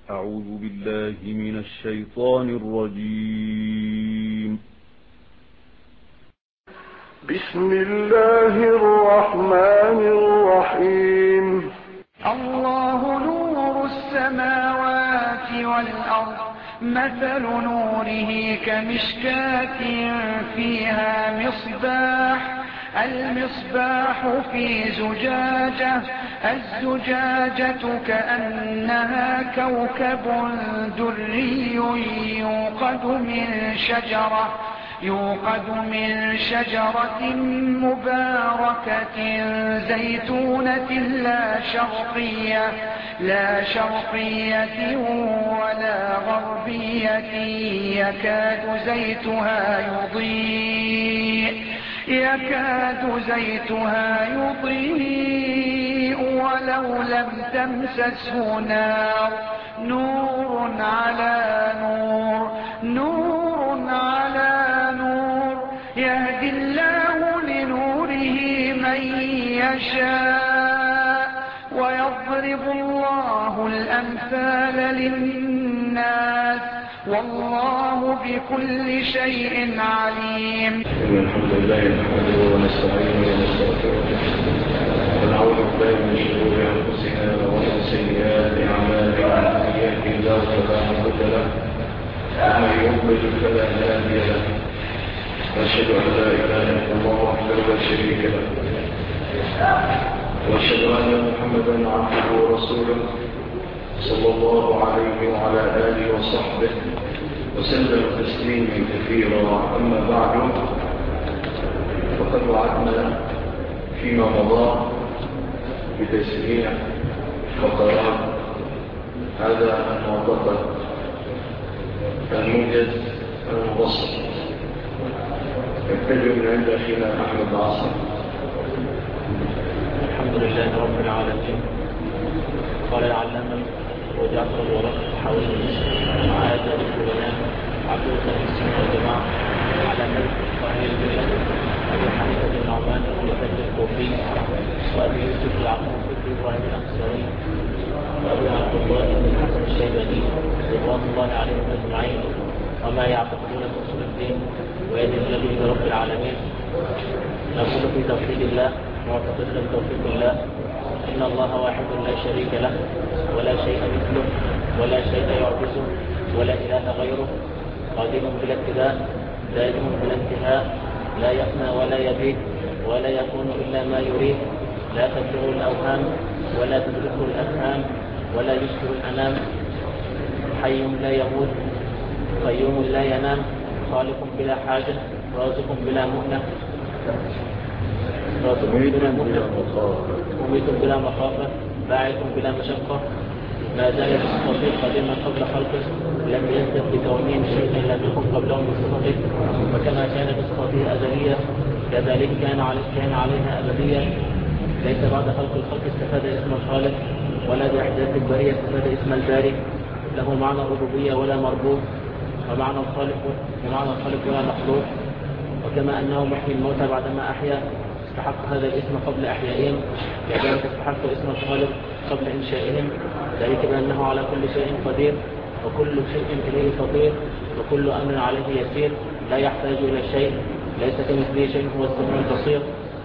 أعوذ بالله من الشيطان الرجيم. بسم الله الرحمن الرحيم. الله نور السماوات والأرض، مثل نوره كمشكاة فيها مصباح، المصباح في زجاجة، الزجاجة كأنها كوكب دري يوقد من شجرة مباركة زيتونة لا شرقية ولا غربية، يكاد زيتها يضيء ولو لم تمسسه نار، نور على نور، يهدي الله لنوره من يشاء، ويضرب الله الأمثال للناس، والله بكل شيء عليم. الحمد لله نحمده ونستعينه ونستغفره ونعوذ بالله من شرور أنفسنا ومن سيئات أعمالنا، من يهده الله فلا مضل له ومن يضلل فلا هادي له، وأشهد أن لا إله إلا الله وحده لا شريك له، وأشهد أن محمدا عبده ورسوله صلى الله عليه وعلى آله وصحبه وسلم تسليما كثيرا. أما بعد، فقد وعدنا فيما مضى بتسميع فقرات هذا المعتقد الموجز المبسط، نبتدئ من عند أخينا أحمد عاصم. الحمد لله رب العالمين. قال العلامة وجعفر الورق حوالي هذا الكلام عقيدة السنة والجماعة على مذهب أهل الملة أبي حنيفة بن نعمان بن ثابت الكوفي، وأبي يوسف يعقوب بن إبراهيم الأنصاري، وأبي عبد الله بن الحسن الشيباني رضوان الله عليهم أجمعين، وما يعتقدون في أصول الدين ويدين به رب العالمين. نقول في توحيد الله معتقدنا بتوفيق الله، إن الله واحد لا شريك له ولا شيء مثله ولا شيء يعجزه ولا إله غيره، قادم بلا ابتداء دائم بلا انتهاء، لا يفنى ولا يبيد ولا يكون إلا ما يريد، لا تبلغ الأوهام ولا تدركه الأفهام ولا يشبه الأنام، حي لا يموت قيوم لا ينام، خالق بلا حاجة رازق بلا مؤنة مميت بلا مخافة باعث بلا مشقة، ما زال بصفته قديما قبل خلقه، لم يزدد بكونه شيئا لم يكن قبله بصفته، وكما كان بصفته أزلية كذلك كان عليها أبدية. ليس بعد خلق الخلق استفاد اسم الخالق، ولا بإحداث البرية استفاد اسم الباري، له معنى الربوبية ولا مربوب، ومعنى الخالق ولا مخلوق. وكما أنه محيي الموتى بعدما أحيا استحق هذا الاسم قبل أحيائهم، كذلك استحق اسم الخالق قبل إنشائهم، ذلك بأنه على كل شيء قدير وكل شيء إليه فطير وكل أمر عليه يسير، لا يحتاج إلى شيء، ليس كمثله شيء، هو السميع البصير.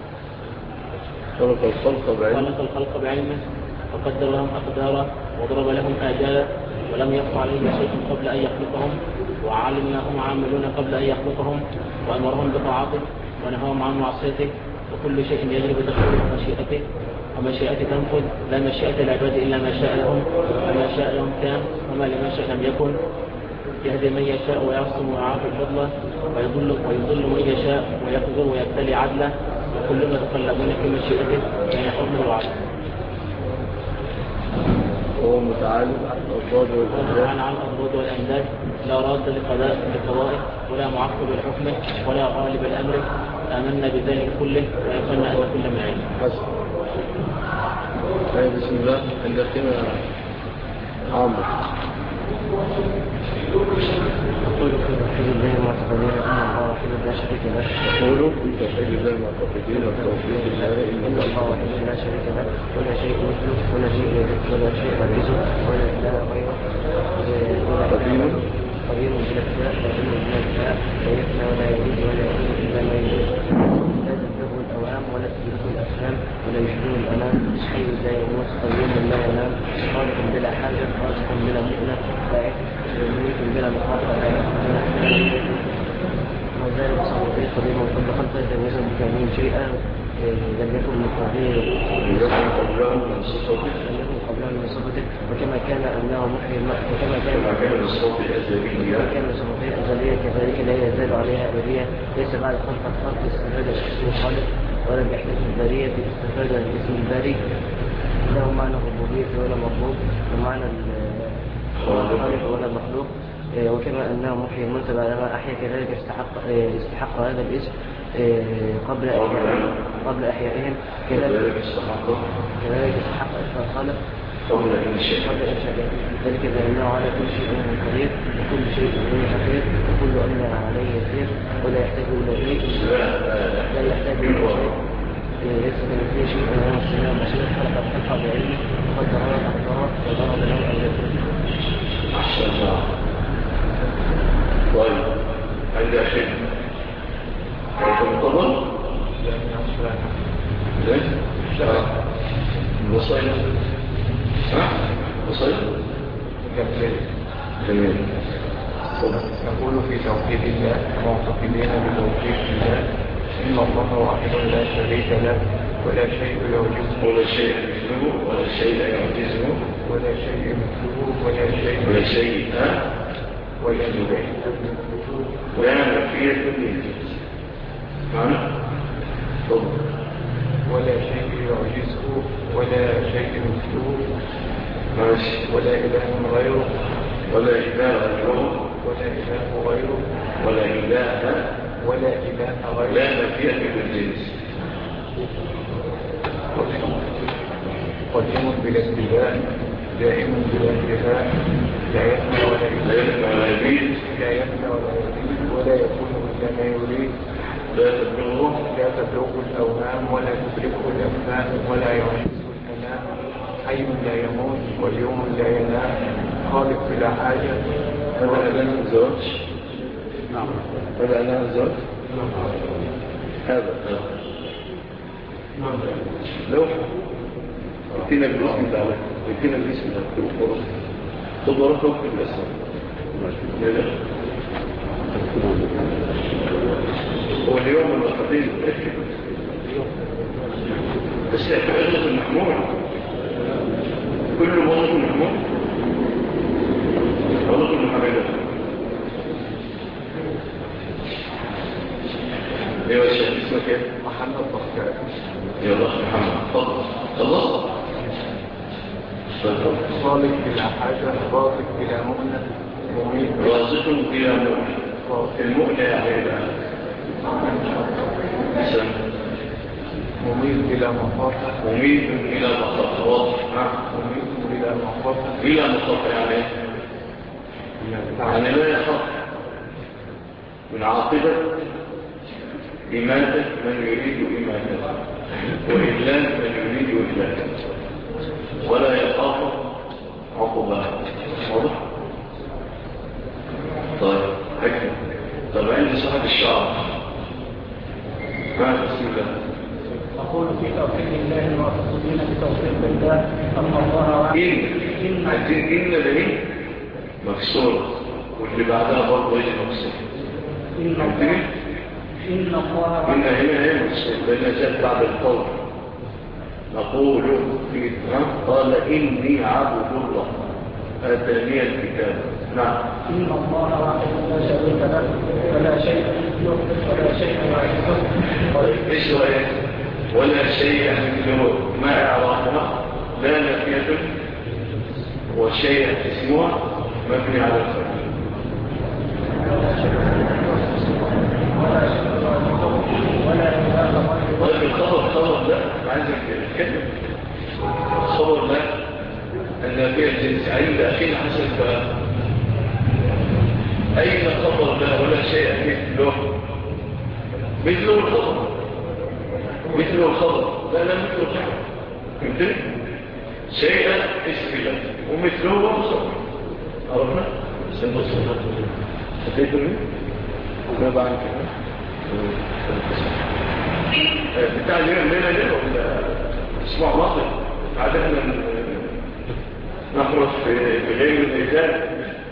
خلق الخلق بعلمه وقدر لهم أقدارا وضرب لهم آجالا، ولم يخف عليه شيء قبل أن يخلقهم، وعلم ما هم عاملون قبل أن يخلقهم، وأمرهم بطاعته ونهاهم عن معصيته، وكل شيء يجري بتقديره ومشيئته، ومشيئته تنفذ، لا مشيئة العباد إلا ما شاء لهم، وما شاء لهم كان، وما لم يشاء لم يكن، يهدي من يشاء ويعصم ويعافي فضله، ويضل من يشاء ويقدر ويبتلي عدله، وكلما يتقلبون في مشيئته بين حكم وعدل. هو متعالى عن الأضداد والأنداد، لا راد لقضائه ولا معقب لحكمه ولا غالب الأمر، آمنا بذلك كله ويقولنا أن كل ما علم. بسم الله. عند أخينا عامر. يقول في توحيد الله المعتقدين ان الله وحيد لا شريك له. يقولوا في توحيد الله المعتقدين وتوحيد الله ان الله وحيد لا شريك له ولا شيء مثله ولا شيء يعجزه ولا اله غيره قديم بلا ابتداء قديم بلا ابتداء لا يفنى ولا يزيد ولا يكون الا ما يريد لا تبلغه الاوهام ولا تدركه الافهام ولا يشبهه الانام حي لا يموت قيوم لا ينام خالق بلا حاجه رازق بلا مؤنه باعث يميت بلا مخاطره لا يفنى بلا حاجه وذلك صحيح قديم كل خلق يتميز بكامل شيئا لم يكن من قبله من صفته وكما كان انه محيي وكما كان الصفات الازليه كذلك لا يزال عليها ابديه ليس بعد خلق الخلق استفاد الاسم الخالق ولا بيحتاج البريه استفاد الاسم الباري له معنى الربوبيه ولا مخلوق ومعنى الخالق ولا مخلوق وكما انه محيي الموتى بعدما احيا كذلك استحق هذا الاسم قبل احيائهم كذلك استحق اسم الخالق قبل إنشائه ذلك بأنه على كل شيء قدير وكل شيء حقير وكل أمر عليه يسير ولا يحتاج إلى شيء ليس كمثله شيء وهو السميع البصير خلق الخلق بعلمه وقدر الأقدار وضرب له الأمثال. أحسن الله. طيب عند شيء طبعا وصينا وصينا جميل. نقول في توحيد الله معتقدين بتوحيد الله إن الله واحد لا شريك له ولا شيء يعجزه ولا شيء مثله ولا شيء يعجزه ولا شيء مثله ولا شيء لا نفية للجنس معنى ولا شيء يعجزه ولا شيء مثله ماشي. ولا إله غيره ولا إله غيره ولا إله غيره لا نفية للجنس قديم بلا ابتداء دائم بلا انتهاء لا يفنى ولا يبيد ولا يكون إلا ما يريد لا تبلغه الأوهام ولا تدركه الأفهام ولا يعجزه الأنام حي لا يموت واليوم لا ينام خالق بلا حاجة هذا أذان الزوج. نعم هذا أذان الزوج. هذا لو اتينا بالاسم تعالى اتينا بالاسم تعالى خذ وراك وقت بالاسم لا هو اليوم الوقتين بس اغلق المحمول كل موضوع محمول اغلق المحمول ايوه يا شيخ اسمك ايه؟ محمد بختار. يلا محمد خلص خالق بلا حاجة رازق بلا مؤنة مميت رازق بلا مؤنة المؤنة يعني مميت بلا مخاطة مميت بلا مخاطة واضح مميت بلا مخاطة بلا مخاطة يعني لا يخاف من عاقبة إماتة من يريد إماتة وإلا من يريد إماتة ولا يخاف عقبها واضح؟ طيب حكم. طب عندي صاحب الشعر بسم الله. نقول في توحيد الله المعتقدين بتوحيد الله أن الله واحد. إن ده مكسور واللي بعدها برضه يجي مكسور. إن الله إن هنا مكسور لأنها جاءت بعد القول. نقول في قال إني عبد الله آتاني الكتاب. نعم. إن الله واحد لا شريك له ولا شيء مثله ولا شيء يعجزه. طيب إيش رأيك؟ ولا شيء مثله ما إعرافها لا نفية وشيء اسمها مبني على الفتح. طيب الخبر لا عايزك تتكلم. الخبر لا النافية الجنس عند أخينا حسن أين خبر لا ولا شيء مثله الخبر مثل الخبر لا مثل الخبر فهمتني؟ شيئا اسم له ومثله هو الخبر عرفنا؟ سنة صفات هتقدر ما بعد كده بتاع اليوم ليلة ليلة ولا اسبوع ماضي عادتنا نخرج في غير الميزان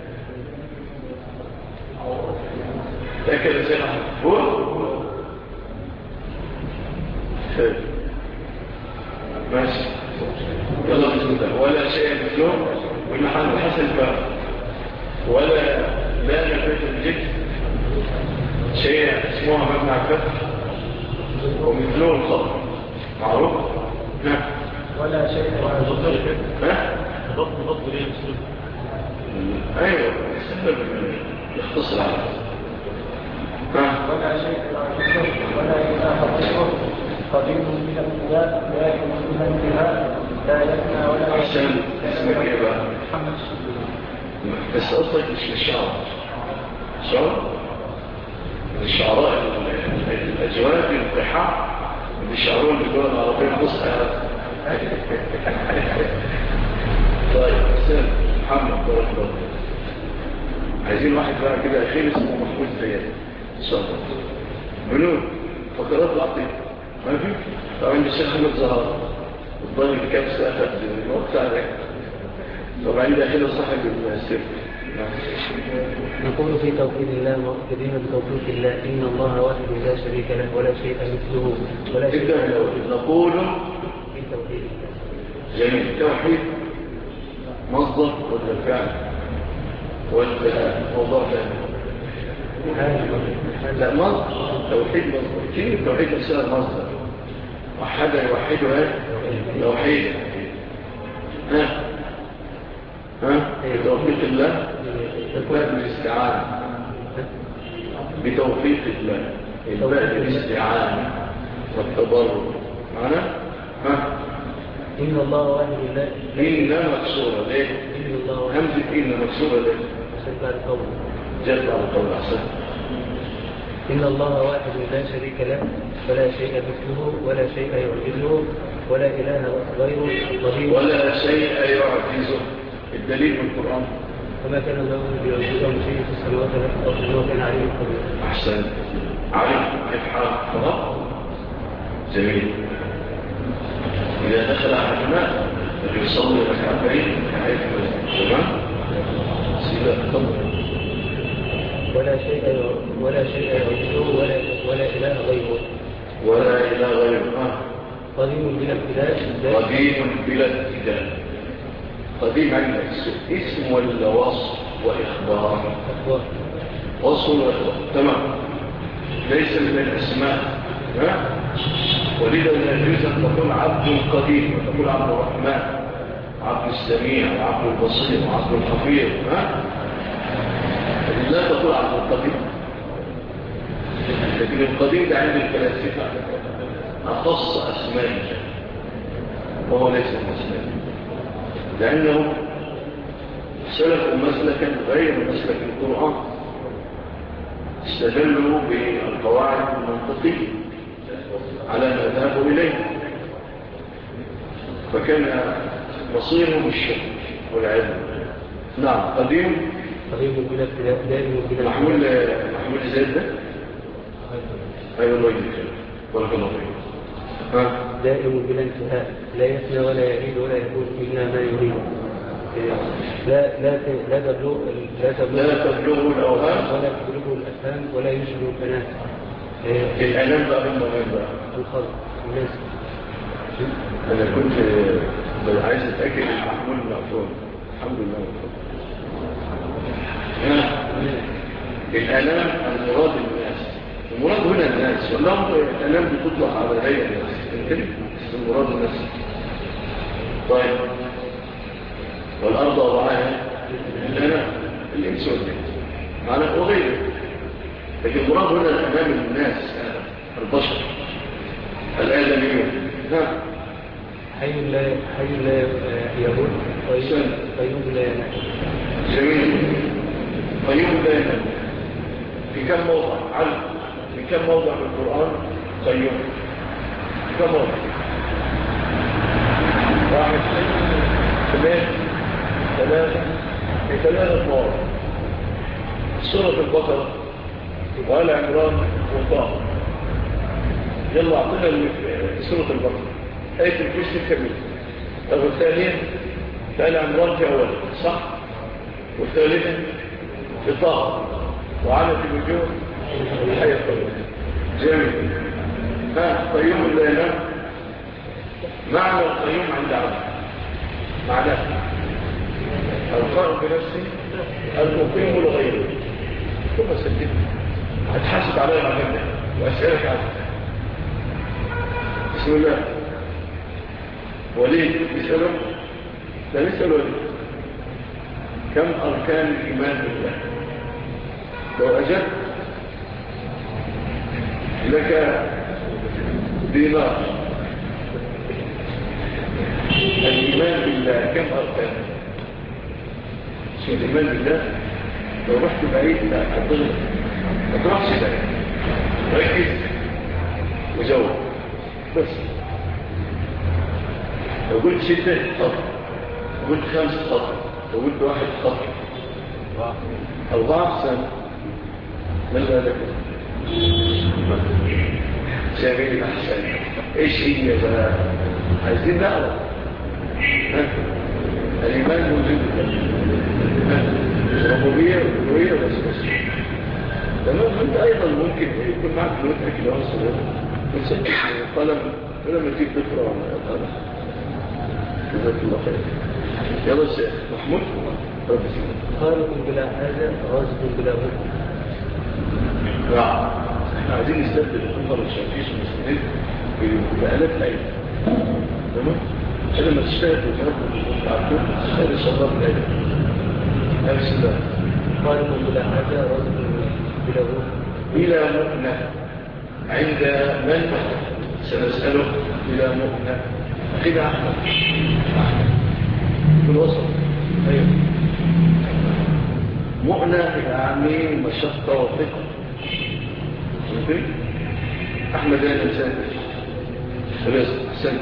تأكد زي ما هو ماشي يلا بسم الله ولا شيء مثله والمحل حسن فهم ولا لا نفيت الجد شيء اسمه مبنى الفتح ومثله الخبر معروف ولا شيء ضبط ليه مسلم ايوه يختصر على ولا شيء ولا إله غيره قديم من الابتداء لا يكون من الانتهاء لا يفنى ولا احسن اسمك ايه بقى محمد الشبيب بس قصدك مش الشعر شعر الشعراء الاجواد القحاء بيشعرون باللغه العربيه نصها طيب حسين محمد بارك الله عايزين واحد بقى كده اخير اسمه محمود زياد ان شاء الله بنور فقرات العقيده ما في طبعا عند الشيخ احمد زهار الظاهر الكبسه اخذ الوقت عليك طبعا عندي اخير صاحب السر نقول في توحيد الله مؤكدين بتوفيق الله إن الله واحد لا شريك له ولا شيء مثله ولا شيء نقول في توحيد الله. جميل التوحيد مصدر ولا فعل ولا موضوع ثاني لا مصدر توحيد مصدر كلمة التوحيد نفسها مصدر وحد يوحدها توحيد بتوفيق الله الباب الاستعانة بتوفيق الله الباب الاستعانة والتضرر معنا إن الله واحد لا إن مكسورة ليه؟ إن الله واحد همزة إن مكسورة ليه؟ شرك القول جد على القول أحسن إن الله واحد لا شريك له ولا شيء مثله ولا شيء يعجزه ولا إله غيره قدير ولا شيء يعجزه الدليل من القرآن وما كان الله ليعجزه شيء في السماوات والأرض إنه كان عليم قدير. أحسن عليم إفحال خلاص جميل إذا دخل أحدنا يصلي ركعتين حيث تمام سيدة تفضل ولا شيء يعجزه ولا إله غيره ولا إله غيره قديم بلا ابتداء قديم بلا ابتداء قديم عندك اسم ولا وصف وإخبار وصف وإخبار تمام ليس من الأسماء ولذا لا يجوز أن تقول عبد قديم وتقول عبد الرحمن عبد السميع وعبد البصير وعبد الحفيظ لا تقول عبد القديم لكن القديم ده عند الفلاسفة أخص أسمائه وهو ليس من أسمائه لأنه سلكوا مسلكا غير مسلك القرآن استدلوا بالقواعد المنطقية على ما ذهبوا إليه فكان مصيرهم الشرك والعلم نعم قديم بلا ابتداء دائم بلا محمول زيد ده أيضا الله يجب ولك الله دائم بلا انتهاء لا يفنى ولا يعيد ولا يكون إلا ما يريد لا تبلغ الأوهام ولا تبلغه الأفهام ولا يشبه البنات الألم بقى هم غير بقى الخلق الناس. أنا كنت عايز أتأكد المحمول المعفون الحمد لله الألم المراد الناس المراد هنا الناس والله الألم بتطلق على غير الناس يمكن المراد الناس طيب والأرض وضعها الألم الإنس والجن معنى وغيره لكن المراد هنا الألم الناس البشر الآدميون حي لا يموت قيوم لا ينام. جميل قيوم لا ينام. في كم موضع علم؟ في كم موضع في القرآن قيوم؟ في كم موضع؟ 1 2 3 في 3 مواضع. سورة البقرة وآل عمران وطه. يلا أعطينا سورة البقرة آية الكرسي الكبير. طب والثانية في آل عمران في أول صح؟ والثالثة في طه وعلت الوجوه الحياة الطويلة. جميل. قيوم لا ينام. معنى القيوم عند عبد معناه القائم بنفسه المقيم لغيره. ثم سجد هتحاسب عليها العمل وأسألك عنه. بسم الله. وليه يسأله؟ لا نسأل وليه. كم أركان الإيمان بالله؟ لو أجبت لك دينار. الإيمان بالله كم أركان؟ الإيمان بالله لو رحت بعيد لا ما تروحش بعيد. ركز وجاوب بس. لو قلت 6 خطأ، لو قلت 5 خطأ، لو قلت 1 خطأ، 4 سنة من لا لك سامين أحسن. إيش هي بقى؟ عايزين نعرف. الإيمان موجود ربوبية وربوبية بس. تمام. أنت أيضا ممكن يكون معك لوتك لو صغير وتسجح قلم لما تجيب تقرأ قلم. جزاك الله خير. يلا الشيخ محمود رب السلام. خالق بلا حاجة رازق بلا بد. نعم. احنا عايزين نستبدل الأمر الشرقيش المسلمين بآلات أيضا. تمام؟ عشان لما تشتغل وتنبه عبدون تشتغل الشباب الآلة. بسم الله. خالق بلا حاجة رازق بلا بد. إلى مؤنة عند من سنسأله إلى مؤنة. أخينا أحمد في الوسط. أيوه. مؤنة يعني مشقة وثقة. شوفي أحمد أنا إنسان رزق سنة.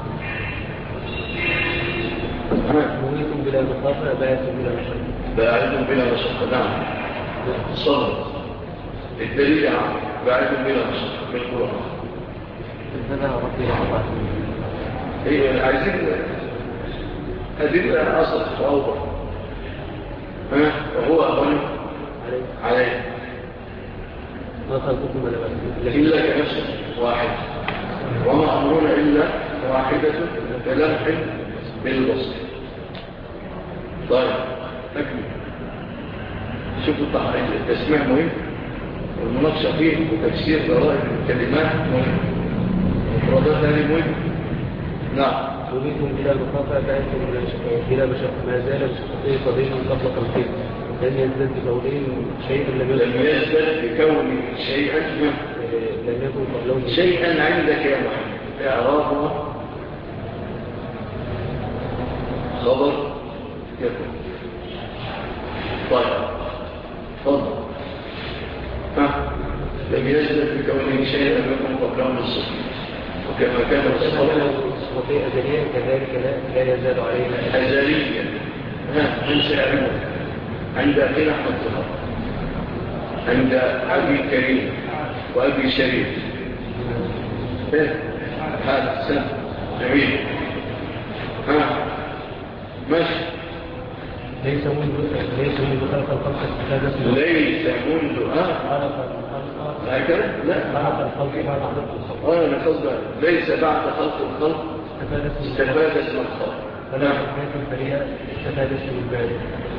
مميت بلا مخافة باعث بلا مشقة. باعث بلا مشقة. نعم. صبر. الدليل عام باعث بلا مشقة في القرآن. إننا ربي العطاء. هي عايزين أدلة أصل وأوضح. وهو أظن عليه ما خلقكم ولا بأسكم إلا كنفس واحد وما أمرنا إلا واحدة كلمح بالبصر. طيب نكمل. شوفوا التسميع مهم والمناقشة فيه وتفسير ضرائب الكلمات مهم ومفردات هذه مهم. نعم. تريدهم بلا مخافة باعث بلا مشقة. ما زال بشقته قضية قبل خلقه. لم يزدد بكونهم شيئا لم يزدد بكون شيئا لم يكن قبله شيئا عندك يا محمد. إعرابه خبر يكون. طيب فضل. لم يزدد بكونه شيئا لم يكن قبله الصفر. وكما كان صفته أزليا كذلك لا يزال علينا أزليا. من سيعلمه عند أخينا أحمد صفر، عند أبي كريم وأبي شريف. هذا سنة جميل. ماشي. ليس منذ خلق الخلق استفاد اسمه. ليس منذ خلق الخلق هكذا؟ لا خلق الخلق بعد خلق الخلق. أنا قصدي ليس بعد خلق الخلق استفاد اسم الخلق. فلا حكاية البريئة استفاد اسم البارئ.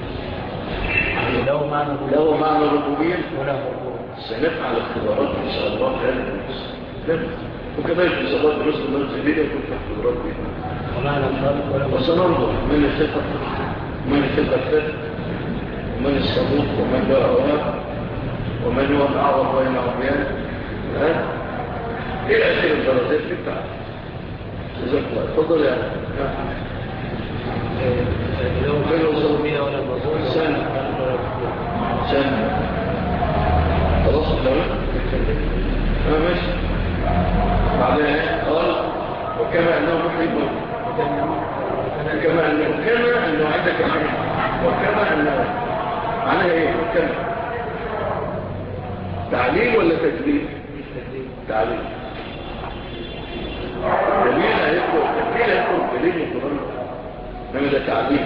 له معنى الربوبية ولا ربوبية. سنفعل اختبارات إن شاء الله في هذا الدرس. وكذلك في صلاة الرسل المنزلية كنت اختبارات بها. ومعنى الخلق ولا وسننظر من الثقة ومن الثقة الثقة ومن الصدوق ومن لا أواب ومن هو الأعظم بين عميان إلى آخر الدرجات بتاعه. جزاك الله. تفضل يا لو كانوا صومية ولا مظلوم سنة عندك وكما معناها ايه وكما تعليل ولا تجليل؟ تعليل. دليل هيذكر دليل القرآن انما ده تعليل.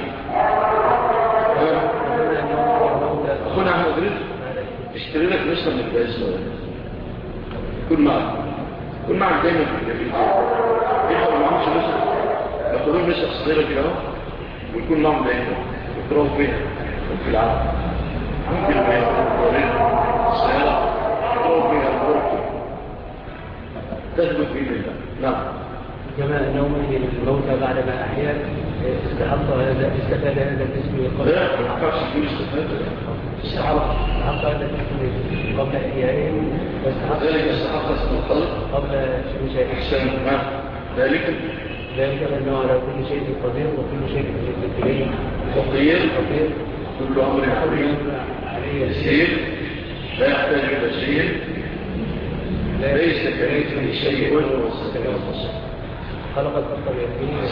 اخونا احمد رزق اشتري لك نسخه من الجهاز كن معك دايما في الجهاز يقرأ معهمش نسخه يقولون نسخ صغيره كده ويكون معهم دايما يقرأوا فيها في العالم ممكن السهلة يقرأوا فيها الغرفة تثبت بإذن الله. نعم. كما نومه الموتى بعدما أحيا استفاد هذا الاسم قبل لا ما ينفعش تقول استحق هذا الاسم قبل إحيائهم ذلك استحق اسم الخلق قبل شيء أحسن. ذلك أنه على كل شيء قدير وكل شيء إليه فقير كل أمر عليه يسير لا يحتاج إلى شيء ليس كمثله شيء وهو السميع البصير. خلق الخلق بيده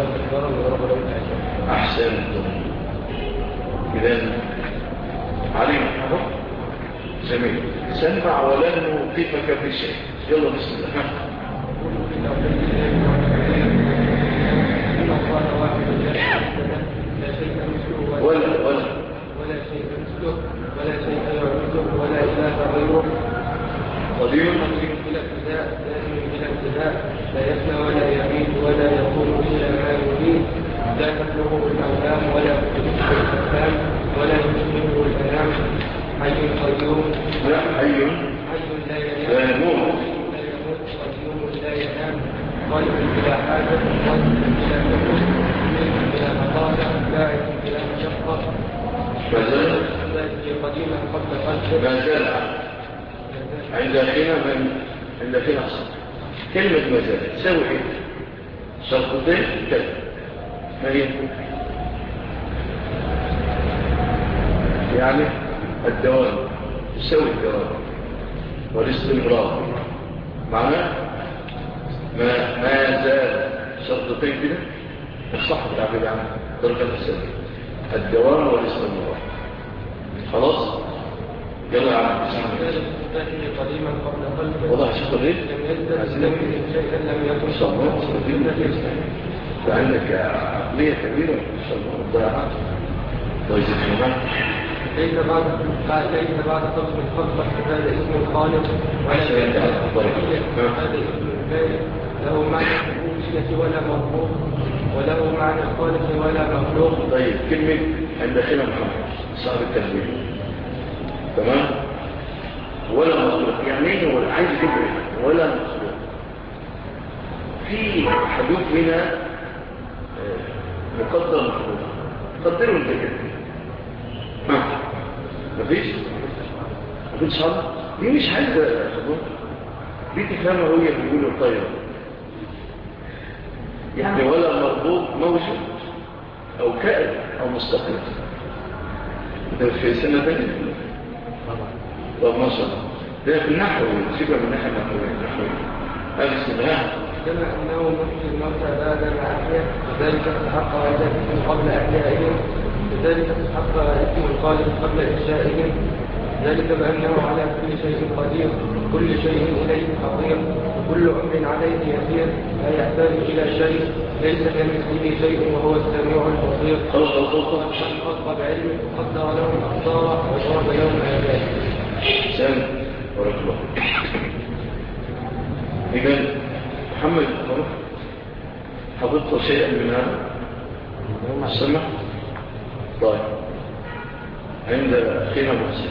أحسن. إذن علينا جميل. سمع ولن نوقفك في شيء. يلا بسم الله. ولا شيء مثله ولا شيء يعجزه ولا إله غيره قدير بلا ابتداء دائم بلا ابتداء لا يفنى ولا يميت ولا يكون إلا ما يريد لا تبلغه الأوهام ولا تدركه الأفهام ولا يشبهه الأنام حي قيوم لا حي لا يموت قيوم لا ينام قلب بلا حاجة قلب بلا تموت بلا مطالع باعث بلا مشقة قديما قبل خلقه ما زال عند حين أصل كلمة ما زال تساوي ايه؟ شرطتين كلمة ما هي؟ يعني الدوام تساوي الدوام والاستمرار معناه ما زال شرطتين كده الصح التعبير عنه درجة السنة الدوام والاستمرار. خلاص يلا يا عم قديما قبل خلقه وضع شكرا ليه؟ لم يكن صبرا عندك عقلية كبيرة إن شاء الله ضيعات ويزيد كمان ليس بعد خلق الخلق هذا اسم الخالق هذا اسم البارئ له معنى الربوبية ولا مخلوق وله معنى الخالق ولا مخلوق. طيب كلمة عند أخينا محمد صاحب التنبيه تمام ولا مخلوق يعني ايه هو عايز يفرق ولا مخلوق في حدود منها مقدر مخلوق قدروا انت كده مفيش حاجة دي مش عايزة خبر دي تفهمها هو بيقولوا الطيرة يعني ولا مربوط موجود او كائن او مستقل ده في سنة تانية طب ما شاء الله ده في النحو سيبها من الناحية النحوية هذا اسمها كما أنه محيي الموتى بعد ما أحيا وذلك تستحق هذا الاسم قبل أحيائهم وذلك تستحق اسم الخالق قبل إنشائهم ذلك بأنه على كل شيء قدير كل شيء إليه حقير وكل أمر عليه يسير لا يحتاج إلى شيء ليس كمثله شيء وهو السميع البصير خلق بعلمه وقدر لهم أقداره وضرب لهم آياته. سلام ورحمة الله. إذن محمد الخروف حضرت شيئا من هذا السمع طيب عند أخينا محسن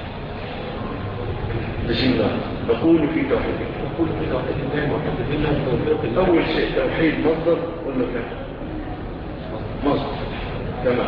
بسم الله نقول في توحيد الله وحده أول شيء توحيد مصدر ولا فعل مصدر تمام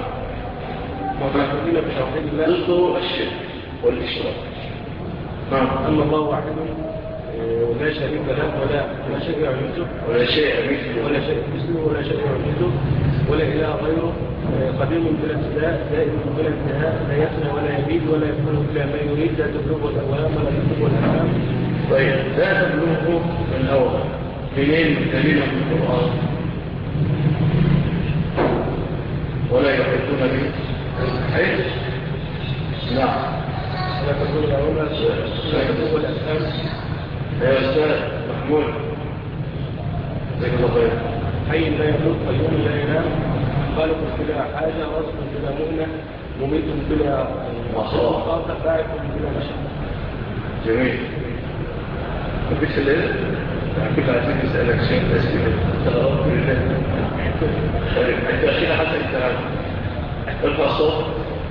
ضده الشرك والإشراك. أما الله وحده ولا شريك له ولا شيء يعجزه ولا شيء مثله ولا شيء يعجزه ولا إله غيره قديم بلا ابتداء دائم بلا انتهاء لا يفنى ولا يبيد ولا يكون إلا ما يريد لا تبلغه الأوهام ولا تبلغه الأحلام. طيب لا تبلغه الأوهام منين دليل من القرآن ولا يحب يكون به حيث نعم لا تقول الأولى لا يكون الأسهل يا أستاذ محمود زي الله خير حي لا يموت قيوم لا ينام خالق بلا حاجة رزق بلا مؤنة مميت بلا مخاطر باعث بلا مشقة. جميل. مفيش الليلة؟ كنت عايزين نسألك شيء أسئلة تغرب بالله. طيب أنت أخيرا حتى أنت ارفع الصوت.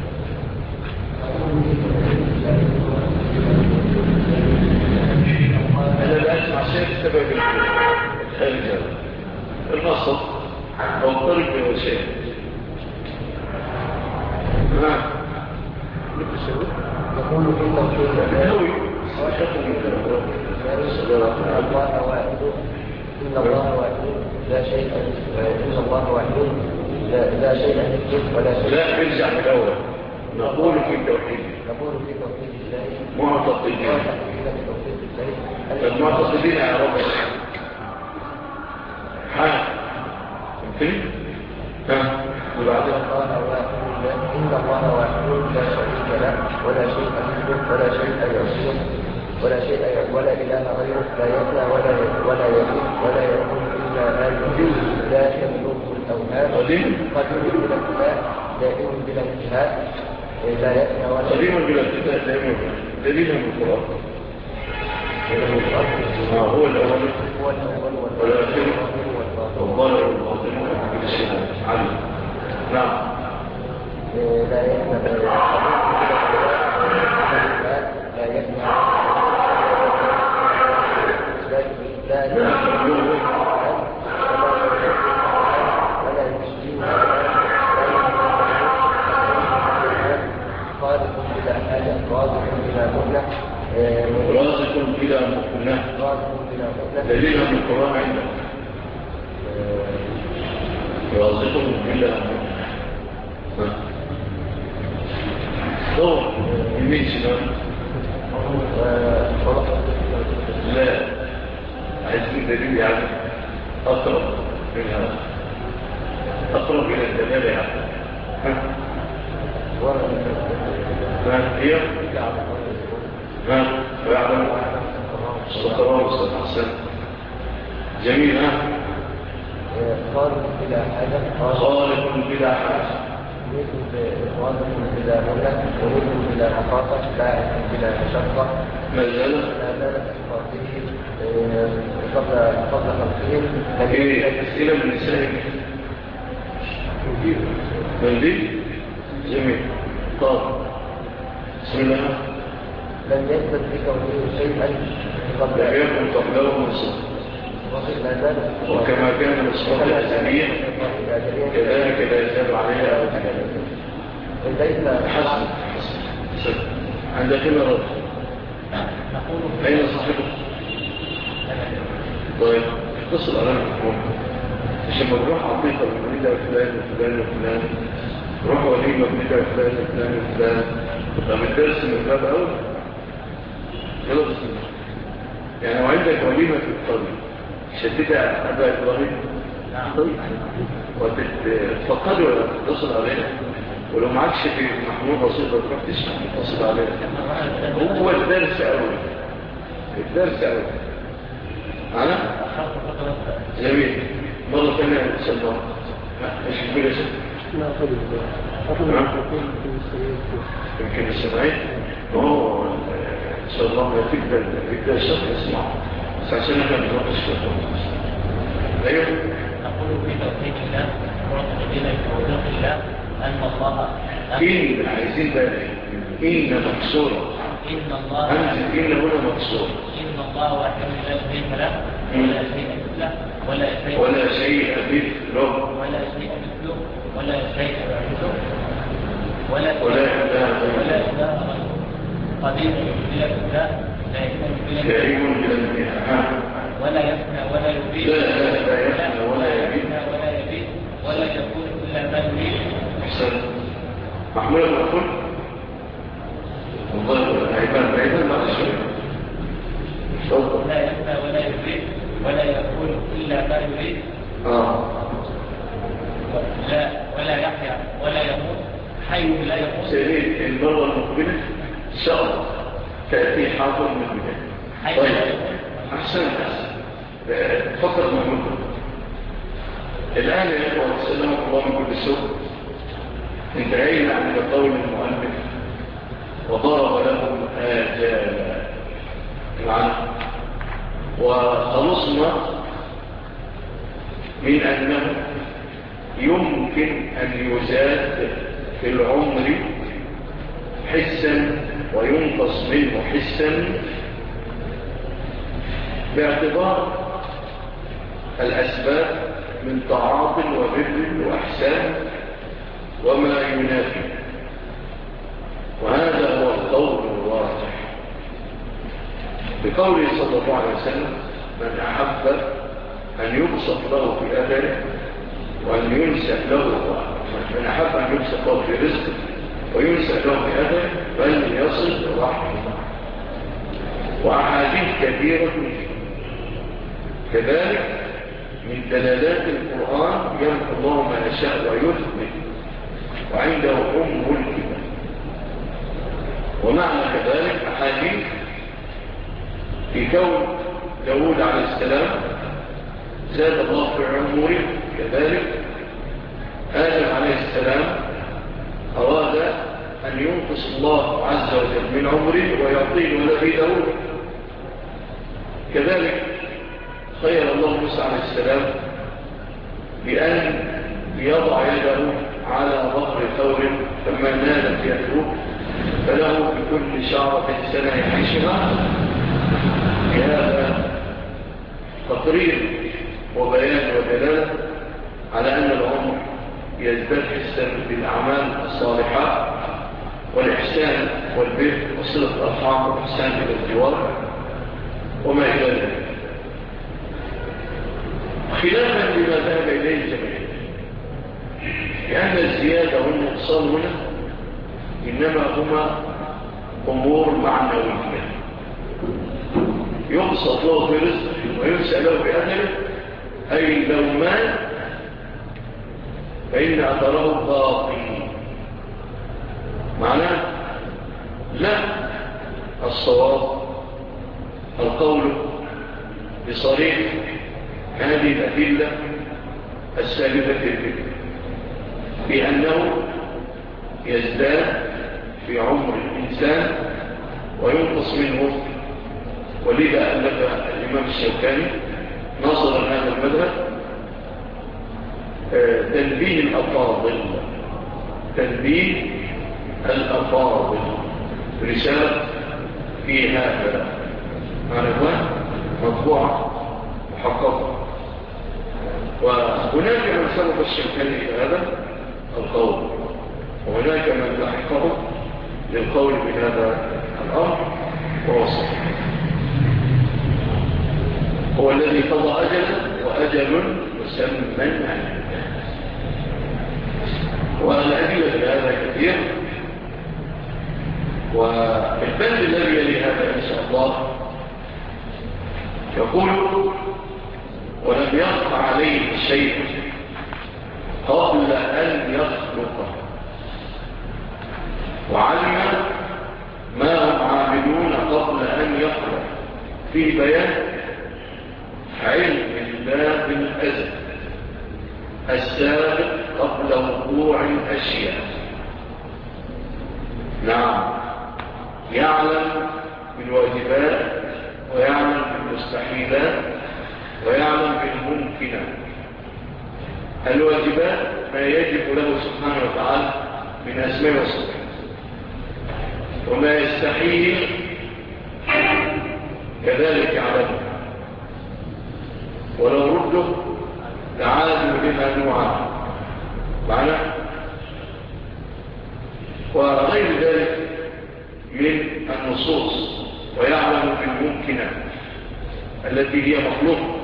أنا لا أسمع شيء بسبب الخارج ارفع الصوت أو اضطرب بشيء. يقول في توحيد نوي الله واحد إن الله واحد لا شيء إن الله واحد لا شيء مثله ولا شيء. لا ارجع من الأول. نقول في التوحيد. نقول في توحيد الله معتقدين. المعتقدين يا رب. ها فهمتني؟ ها وبعدين الله واحد إن الله واحد لا شريك له ولا شيء مثله ولا شيء يعصيه ولا إله غيره لا يفنى ولا يموت ولا يكون إلا ما يريد لا تملكه الأوهام قديم بلا انتهاء دائم بلا انتهاء لا يفنى ولا قديم بلا انتهاء دائم دليل من القرآن. هو الأول والآخر والظاهر والباطن وكل شيء علم. نعم. لا يفنى لا يفنى لا يفنى ولا يشتيه خالق بلا حاجة رازق بلا مهنة رازق بلا مهنة دليلها من القرآن عندك. رازق بلا مهنة دور يمين شمال لا عايزين دليل يعني أقرب منها أقرب إلى الدلالة يعني ما هي ويعلم الصقرار والسلحسن. جميل. خالق بلا حاجة خالق بلا حاجة رازق بلا مهنة مريد بلا مخاطر باعث بلا مشقة ما زال قبل خلقهم أسئلة من النساء منديل. جميل. طيب بسم الله. لم يثبت بكونه شيئا لم يكن قبله مصر وكما كان الصفات الأزلية كذلك لا يزال عليها أبدا. حسن عند كل رجل أين صاحبه؟ طيب اتصل على المحمول عشان ما نروح عطيقة بمريدة فلان وفلان وفلان روح وليمة بمريدة فلان وفلان وفلان. طب الدرس من باب أول يلا بسم الله. يعني وعندك وليمة في الطريق شددها أبا إبراهيم طيب وتفقدوا ولا تتصل علينا ولو معكش في محمول بسيطة تروح تسمع تتصل علينا. هو الدرس أول الدرس أول معنا جميل. مرة ثانية إن الله مش كبيرة لا أفضل يمكن السمعين وهو إن شاء الله يبدأ الشخص يسمع بس عشان احنا بنروح الشيطان. أيوه نقول في توحيد الله معتقدين في توحيد الله أن الله إن عايزين بقى إن مكسورة إن الله أنزل إن هنا مكسورة إن الله واحد لا شريك له ولا شيء مثله ولا شيء مثله ولا شيء مثله ولا شيء مثله ولا إله غيره قدير بلا ابتداء دائم بلا انتهاء ولا يفنى ولا يبيد لا يفنى ولا يبيد ولا يكون إلا ما يريد. أحسن محمود الأخر والله عيبان ما تشوف لا يفنى ولا يبيد ولا يكون إلا ما يريد. لا ولا يحيا ولا يموت حي لا يقول سيرين المرة المقبلة إن شاء الله تأتي حاضر من البداية. حي طيب لا يقول أحسن فقط محمود. الآن يا إخوة سلامك الله من كل سوء، انتهينا عن قول المؤلف وضرب لهم آجالا معنا، وخلصنا من أنه يمكن أن يزاد في العمر حسا وينقص منه حسا باعتبار الأسباب من طاعات وبر وإحسان وما ينافي، وهذا هو القول الراجح بقوله صلى الله عليه وسلم: من أحب أن يبسط له في أثره وأن ينسى له، من أحب أن يبسط له في رزقه وينسى له في أثره فليصل رحمه. وأحاديث كثيرة كذلك من دلالات القرآن: يمحو الله ما يشاء ويثبت وعنده الكتاب. ومعنى كذلك أحاديث في كون داود عليه السلام زاد الله في عمره، كذلك آدم عليه السلام أراد أن ينقص الله عز وجل من عمره ويعطيه ولده داود، كذلك خير الله موسى عليه السلام بأن يضع يده على ظهر ثور فما نالت يده فله بكل شعرة سنة يعيشها. بهذا تقرير وبيان ودلالة على أن العمر يزداد حسا بالأعمال الصالحة والإحسان والبر وصلة الأرحام والإحسان إلى الجوار وما إلى ذلك، خلافا لما ذهب إليه الجميع، لأن الزيادة والنقصان هنا إنما هما أمور معنوية، يبسط له في رزقه وينسى له بأجله، أي لو مات فإن أثره باقي. معناه لا، الصواب القول بصريح هذه الأدلة السالفة بأنه يزداد في عمر الإنسان وينقص منه. ولذا ألف الإمام الشوكاني ناصرا هذا المذهب تنبيه الأفاضل رسالة في هذا عنوان مطبوعة محققة. وهناك من سبق الشوكاني في هذا القول، وهناك من لحقه للقول بهذا الأمر ووصف. هو الذي قضى أجلا وأجل مسمى عنه، والأدلة لهذا كثير. والبند الذي يلي هذا إن شاء الله يقول: ولم يقع عليه شيء قبل أن يخلقه، وعلم ما هم عاملون قبل أن يخلق، في بيان علم الله بالأزل السابق قبل وقوع الأشياء. نعم، يعلم بالواجبات ويعلم بالمستحيلات ويعلم بالممكنات. الواجبات ما يجب له سبحانه وتعالى من أسماء وصفات، وما يستحيل كذلك يعلمه، ولو رده تعادوا لما نوعا معنى. وغير ذلك من النصوص. ويعلم بالممكنات التي هي مخلوقة،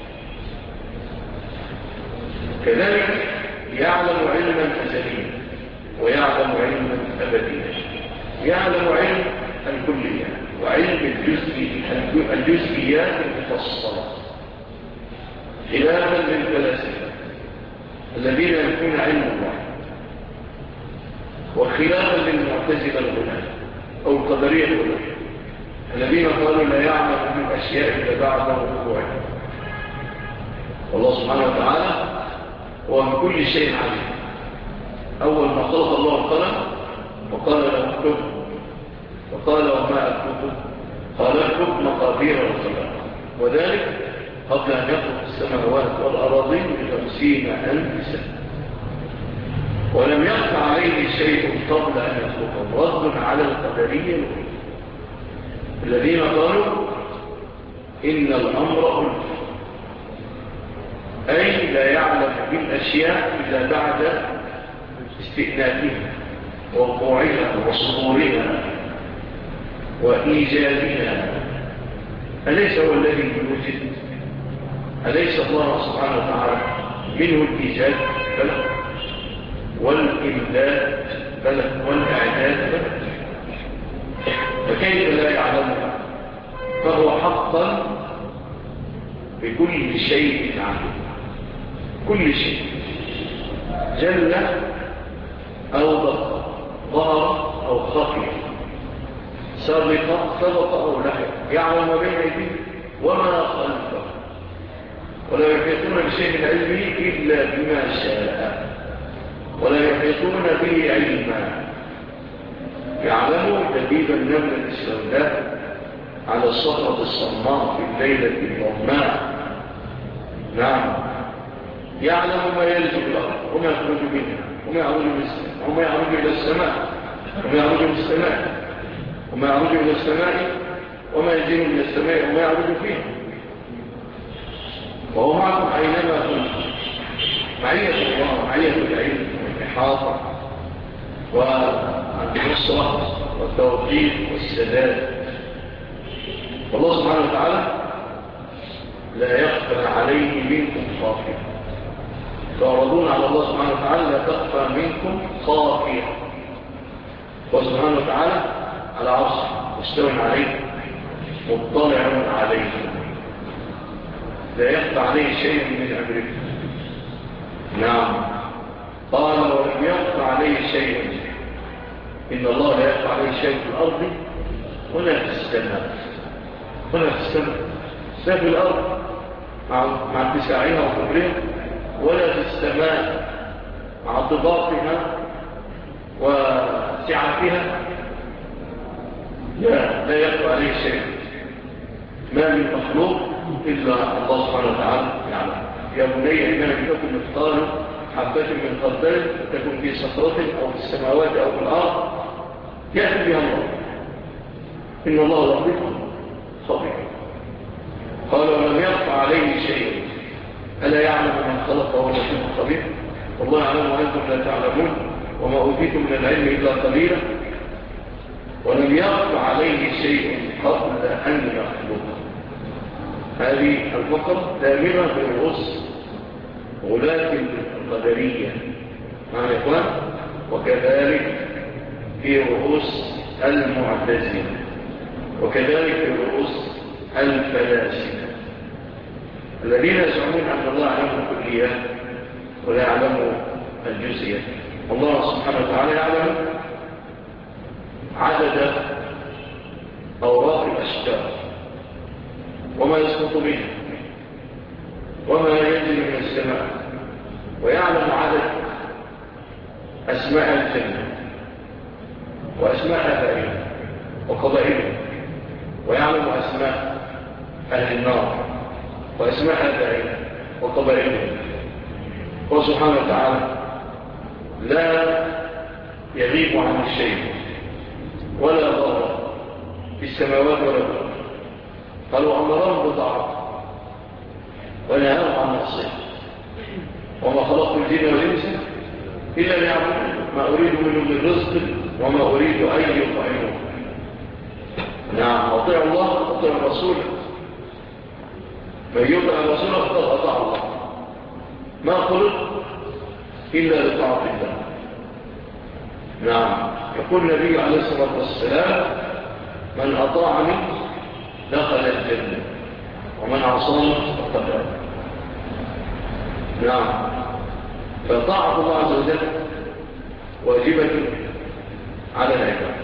كذلك يعلم علما أزليا ويعلم علما أبديا، يعلم علم الكلية وعلم الجزئيات المفصلة، خلافا للفلاسفة الذين يكون علم الله وخلافا للمعتزلة الغلاة أو القدرية الغلاة الذين قالوا لا يعلم بالأشياء إلا بعد وقوعها. والله سبحانه وتعالى هو من كل شيء عليم. أول ما خلق الله القلم وقال له اكتب، وقال وما أكتب؟ قال اكتب مقادير الخلق، وذلك قبل أن يخلق السماوات والأراضين ب50,000 سنة، ولم يخفى عليه شيء قبل أن يخلقه. رد على القدرية الذين قالوا إن الأمر ألف، أي لا يعلم بالأشياء إلا بعد استئنافها ووقوعها وصدورها وإيجادها. أليس هو الذي يوجد؟ أليس الله سبحانه وتعالى منه الإيجاد بلى، والإمداد بلى، والإعداد بلى، فكيف لا يعلمها؟ فهو حقا بكل شيء عليم، كل شيء جل أو ضغط، ظهر أو خفي، سبق أو لحق، يعلم ما بين أيديه وما خلفه، ولا يحيطون بشيء من علمه إلا بما شاء، ولا يحيطون به علما. يعلم دبيب النملة السوداء على الصخرة الصماء في الليلة الظلماء. نعم، يعلم ما يلج الأرض وما يخرج منها وما يعرج إلى السماء وما يعرج إلى السماء وما يعرج إلى السماء وما ينزل من السماء وما يعرج فيها، وهو معكم أينما كنتم. معية الله، معية العلم والإحاطة والنصرة والتوفيق والسداد. والله سبحانه وتعالى لا يخفى عليه منكم خافية. تعرضون على الله سبحانه وتعالى لا تخفى منكم خافية. وسبحانه وتعالى على عرشه مستوى عليه مطلع عليه، لا يخفى عليه شيء من أمره. نعم، قال ولم يخفى عليه شيء. إن الله لا يخفى عليه شيء في الأرض ولا في السماء، ولا في السماء، لا في الأرض مع اتساعها وكبرها، ولا في السماء مع ضباطها وسعتها. لا يخفى عليه شيء. ما من مخلوق إلا الله سبحانه وتعالى يعلم. يا بني إنها تكون مثقال حبة من خردل تكون في صخرة أو في السماوات أو في الأرض يأتي بها الله. إن الله لطيف خبير. قال ولم يخفى عليه شيء. ألا يعلم من خلق وهو اللطيف الخبير؟ والله يعلم وأنتم لا تعلمون وما أوتيتم من العلم إلا قليلا. ولم يخفى عليه شيء قبل أن يخلقه. هذه الفقرة دائما في رؤوس غلاة القدرية مع الإخوان، وكذلك في رؤوس المعتزلة، وكذلك في رؤوس الفلاسفة الذين يزعمون أن الله يعلم الكليات ولا يعلم الجزئيات. الله سبحانه وتعالى يعلم عدد أوراق الأشجار وما يسقط منها وما ينزل من السماء، ويعلم عدد أسماء الجنة وأسماء آبائها وقبائلها، ويعلم أسماء أهل النار وأسماء آبائها وقبائلها. وسبحانه وتعالى لا يغيب عن الشيء ولا ضر في السماوات ولا الأرض. قالوا أمرهم بطاعته ونهاهم عن معصيته. وما خلقت الجن والإنس إلا ليعبدون ما أريد منهم من رزق وما أريد أن يطعمون. نعم، أطيع الله أطيع الرسول. من يطع الرسول فقد أطاع الله. ما خلق إلا لطاعة الله. نعم، يقول النبي عليه الصلاة والسلام من أطاعني دخل الجنة ومن عصاني فقد أبى. نعم، فطاعة الله عز وجل واجبة على العباد،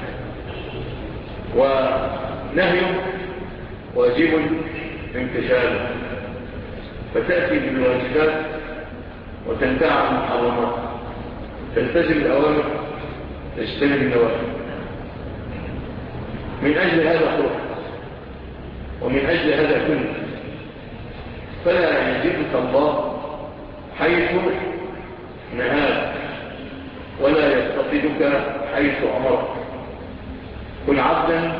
ونهي واجب امتثاله، فتأتي بالواجبات وتنتهي عن المحرمات، تلتزم الأوامر تجتنب النواهي. من أجل هذا خلق ومن أجل هذا كن، فلا يجدك الله حيث نهاك ولا يفتقدك حيث أمرك. كن عبدا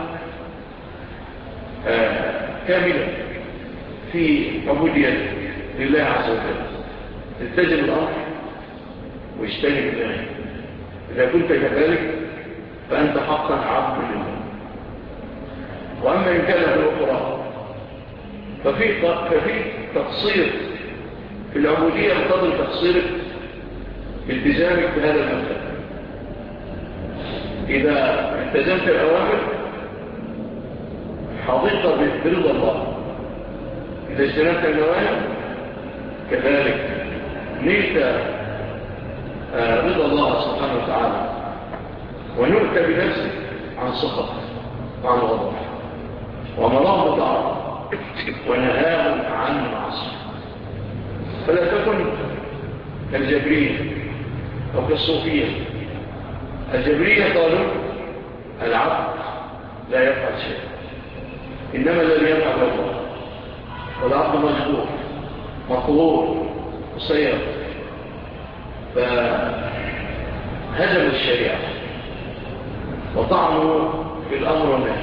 كاملا في عبودية لله عز وجل، التزم الأمر واجتنب النهي. إذا كنت كذلك فأنت حقا عبد لله. وأما إن كان في الأخرى ففي تقصير في العبودية يقتضي تقصيرك بالتزامك بهذا المبدأ. إذا التزمت الأوامر حظيت برضا الله، إذا اجتنبت النواهي كذلك نلت رضا الله سبحانه وتعالى، ونؤت بنفسك عن سخط وعن غضب، ومرام بطاعة ونهاهم عن معصية. فلا تكن كالجبرية أو كالصوفية. الجبرية قالوا العبد لا يفعل شيء، إنما الذي يفعل الله، والعبد مجبور مقهور مسير. فهزموا الشريعة وطعنوا في الأمر والنهي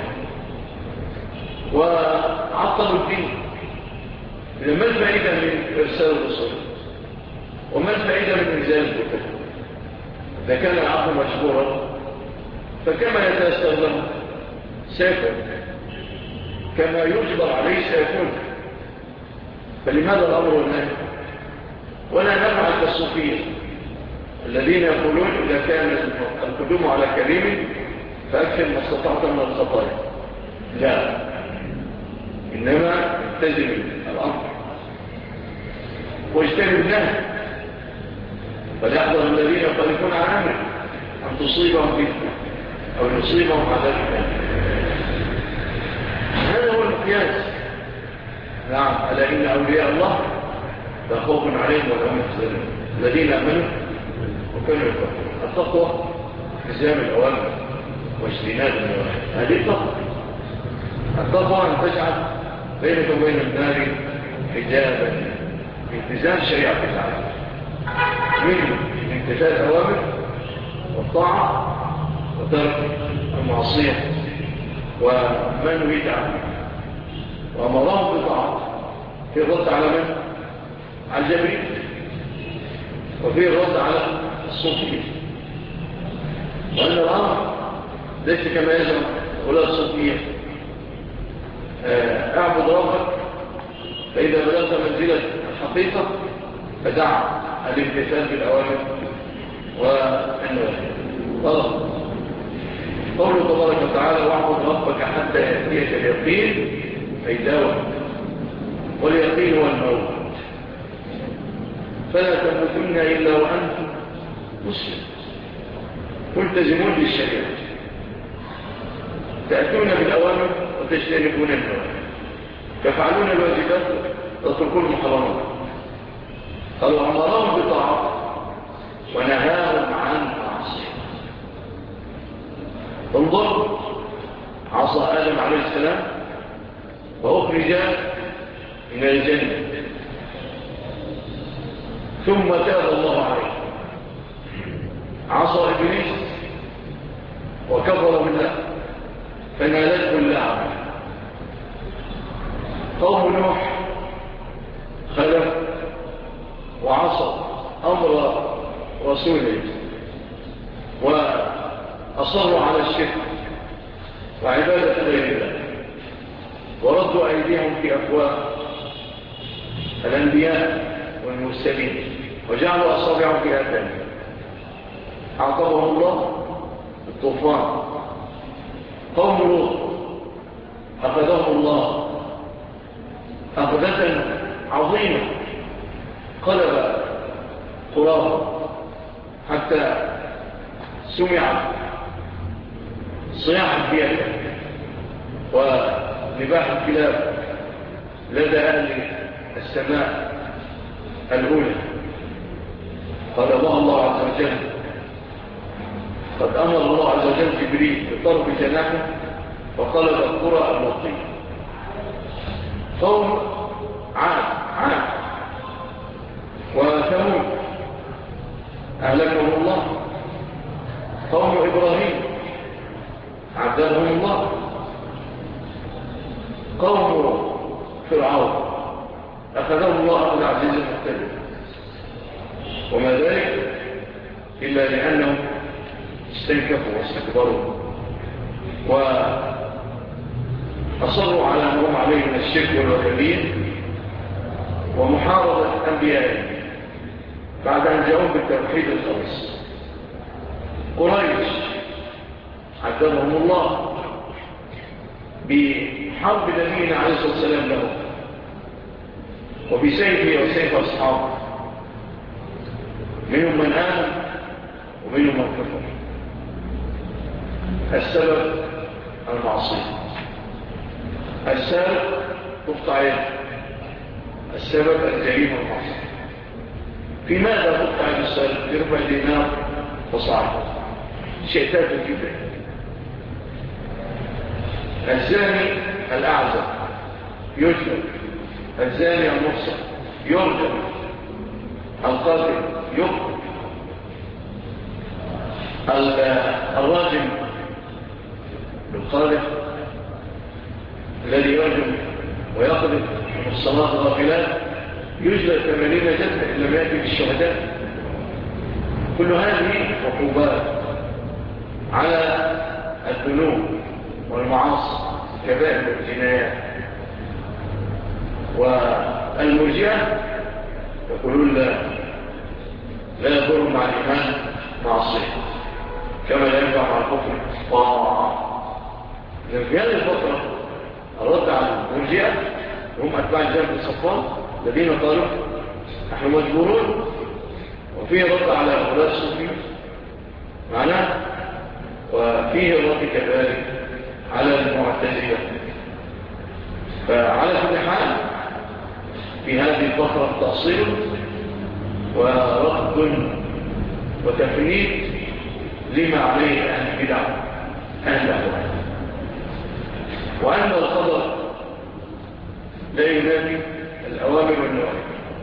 وعطلوا الدين. إذا ما الفائدة من إرسال الرسل وما الفائدة من إنزال الكتب؟ إذا كان العبد مجبورا فكما يتأثر له سيكون، كما يجبر عليه سيكون. فلماذا الأمر والنهي؟ ولا نفعل كالصوفية الذين يقولون إذا كان القدوم على كريم فأكثر ما استطعت من الخطايا. لا، إنما التزم الأمر واجتنب النهي، فليحذر الذين يخالفون عن أمره أن تصيبهم فتنة أو يصيبهم عذاب أليم. هذا هو المقياس. نعم، ألا إن أولياء الله لا خوف عليهم ولا هم يحزنون الذين آمنوا وكانوا يتقون. التقوى التزام الأوامر واجتناب النواهي، هذه التقوى. التقوى أن تجعل بينك وبين النار حجابا بالتزام شريعة الله، من امتثال الأوامر والطاعة وترك المعصية وما نريد عنه، وأمرهم بطاعة. في الرد على من؟ على الجبريل، وفي الرد على الصوفية. وأن الأمر ليس كما يزعم ولا الصوفية اعبد ربك فإذا بلغت منزلة الحقيقة فدع الامتثال بالأوامر والنواهي. قوله تبارك وتعالى واعبد ربك حتى يأتيك اليقين، أي داوم، واليقين هو الموت. فلا تموتن إلا وأنتم مسلمون ملتزمون بالشريعة، تأتون بالأوامر وتجتنبون النواهي، تفعلون الواجبات وتتركون المحرمات. قالوا أمرهم بطاعة ونهاهم عن معصية. انظر، عصى آدم عليه السلام وأخرج من الجنة، ثم تاب الله عليه. عصى إبليس وكفر بالله فنالته اللعنة. قوم نوح خلف وعصى أمر رسوله وأصروا على الشرك وعبادة غير الله، وردوا أيديهم في أفواه الأنبياء والمرسلين وجعلوا أصابعهم في آذانهم. عاقبهم الله بالطوفان. قوم لوط أخذهم الله أخذة عظيمة، قلب قراهم حتى سمع صياح الديانة ونباح الكلاب لدى أهل السماء الأولى. قال الله عز وجل: قد أمر الله عز وجل جبريل بطرف جناحه وقلب القرى الوطية. قوم عاد وثمود أهلكهم الله. قوم إبراهيم عذبهم الله. قوم فرعون أخذهم الله أخذ عزيز المقتدر. وما ذلك إلا لأنهم استنكفوا واستكبروا وأصروا على ما هم عليه من الشرك والوثنية ومحاربة أنبيائهم بعد أن جاءوا بالتوحيد الخالص. قريش عذبهم الله بحرب نبينا عليه الصلاة والسلام له وبسيفه وسيف أصحابه، منهم من آمن ومنهم من كفر. السبب المعصية. السبب تقطع يده. السبب الجريمة المعصية. في ماذا تقطع يد السبب؟ بربع دينار وصاعد، شيء تافه جدا. الزاني الأعزب يجلد، الزاني المحصن يرجم، القاتل يقتل، الراجم بالقاذف الذي يرجم ويقذف الصلاة الغافلات يجلد 80 جلدة إن لم يأتي بالشهداء. كل هذه عقوبات على الذنوب والمعاصي كبائر والجنايات. والمرجئة يقولون لا يضر مع الإيمان معصية كما لا ينفع مع الكفر طاعة. في هذه الفترة الرد على المرجئة هم أتباع الجانب الصفان الذين قالوا نحن مجبورون، وفيه رد على أولاد الصوفيين معناه، وفيه الرد كذلك على المعتزلة. فعلى كل حال في هذه الفترة تأصيل ورد وتفنيد لما عليه أهل البدع أهل الأهواء. وأن القدر لا ينافي الأوامر والنواهي.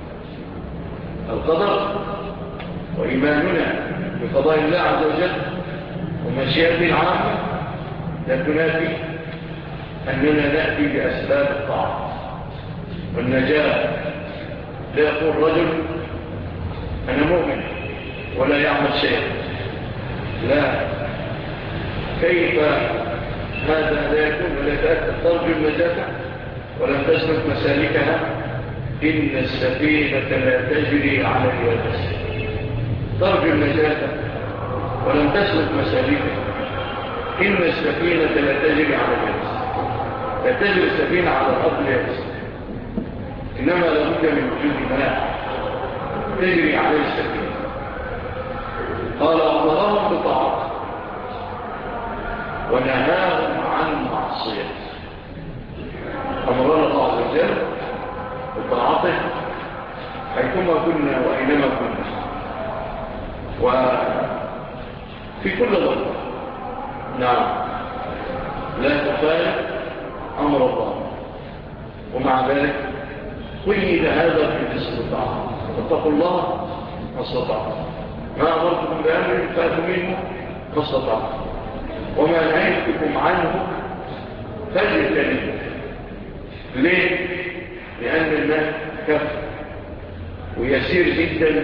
القدر وإيماننا بقضاء الله عز وجل ومشيئته العامة لا تنافي أننا نأتي بأسباب الطاعة والنجاة. لا يقول رجل أنا مؤمن ولا يعمل شيئا، لا، كيف هذا لا يكون ولا يتأكد. ترجو النجاة ولم تسلك مسالكها، إن السفينة لا تجري على اليابس. ترجو النجاة ولم تسلك مسالكها، إن السفينة لا تجري على اليابس. لا تجري السفينة على الأرض اليابس، إنما لابد من وجود ماء تجري عليه السفينة. قال أمرهم بطاعته ونهاهم عن معصيته. أمرنا الله عز وجل بطاعته حيثما كنا وأينما كنا وفي كل ضرب. نعم، لا تخالف أمر الله، ومع ذلك قيد هذا في الاستطاعة. فاتقوا الله ما استطعتم، ما أمرتكم بأمر فأتوا منه ما استطعتم، وما نهيتكم عنه فاجتنبوه. ليه؟ لأن الناس كفر ويسير جدا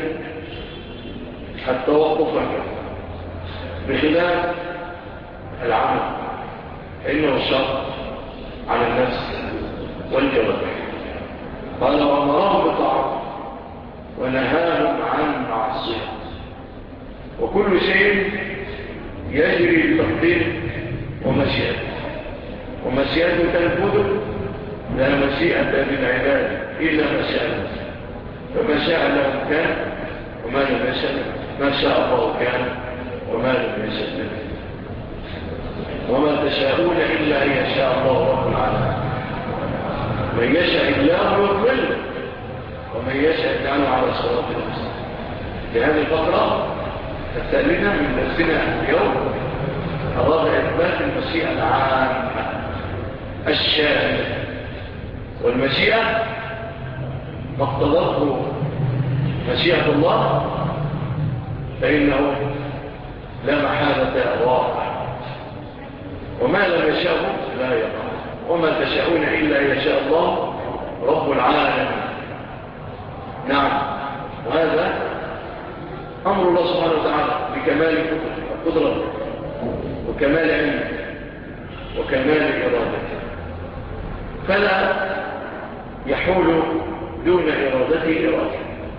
التوقف عنه، بخلاف العمل فإنه الشر على النفس والجوارح. قال وأمرهم بطاعته ونهاهم عن معصية. وكل شيء يجري بتقدير ومشيئته، ومشيئته تنفذ، لا مشيئة للعباد إلا مشيئته. فما شاء له كان وما لم يشاء، ما شاء الله كان وما لم يشاء. وما تشاءون إلا أن يشاء الله رب العالمين. من يشاء الله يضلل ومن يشاء يجعله على صراط المستقيم. في هذه الفقرة الثالثة من درسنا اليوم أراد إثبات المشيئة العامة الشاملة، والمشيئة ما اقتضته مشيئة الله فإنه لا محالة واقع، وما لم يشاءه لا يقع، وما تشاءون إلا أن يشاء الله رب العالمين. نعم، وهذا أمر الله سبحانه وتعالى بكمال قدرته وكمال علمه وكمال إرادته، فلا يحول دون إرادته إرادة،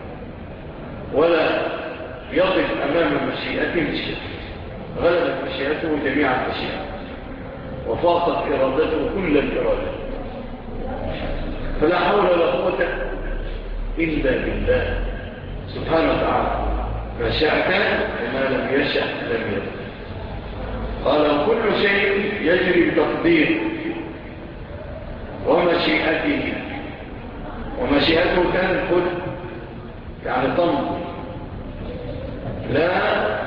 ولا يضف أمام مشيئته مشيئة. غلبت مشيئته جميع المشيئة وفاقت إرادته كل الإرادة، فلا حول ولا قوة إلا بالله سبحانه وتعالى. ما شاء كان وما لم يشأ لم يكن. قال كل شيء يجري بتقدير ومشيئته، ومشيئته كان كل يعني ضم لا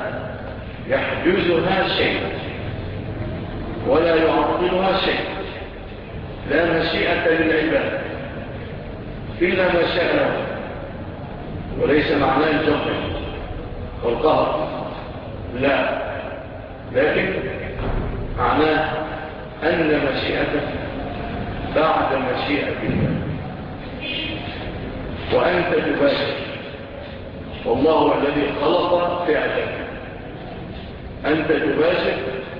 يحجزها شيء ولا يعطلها شيء. لا مشيئة للعباد إلا ما شاء له، وليس معناه الجبر والقهر، لا، لكن معناه أن مشيئته بعد مشيئة الله، وأنت تباشر، والله الذي خلق فعلك. أنت تباشر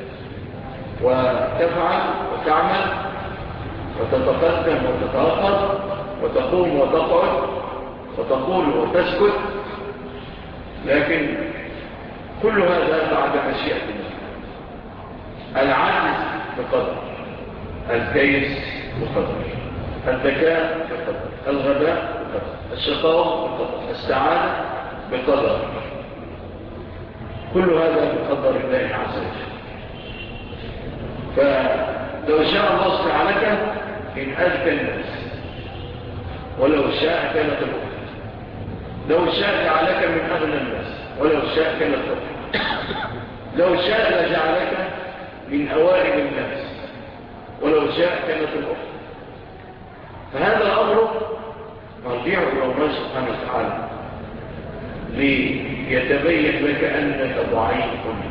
وتفعل وتعمل وتتقدم وتتأخر وتقوم وتقعد وتقول وتسكت، لكن كل هذا بعد مشيئة الله. العجز بقدر، الكيس بقدر، الذكاء بقدر، الغباء بقدر، الشقاوة بقدر، السعادة بقدر، كل هذا بقدر الله عز وجل. فلو شاء الله استعانك من أذكى الناس، ولو شاء كانت الأخرى. لو شاء جعلك من أغنى الناس، ولو شاء كانت الأخرى. لو شاء لجعلك من أوائل الناس، ولو شاء كانت الأخرى. فهذا الأمر مرجع إلى الله سبحانه وتعالى ليتبين لك أنك ضعيف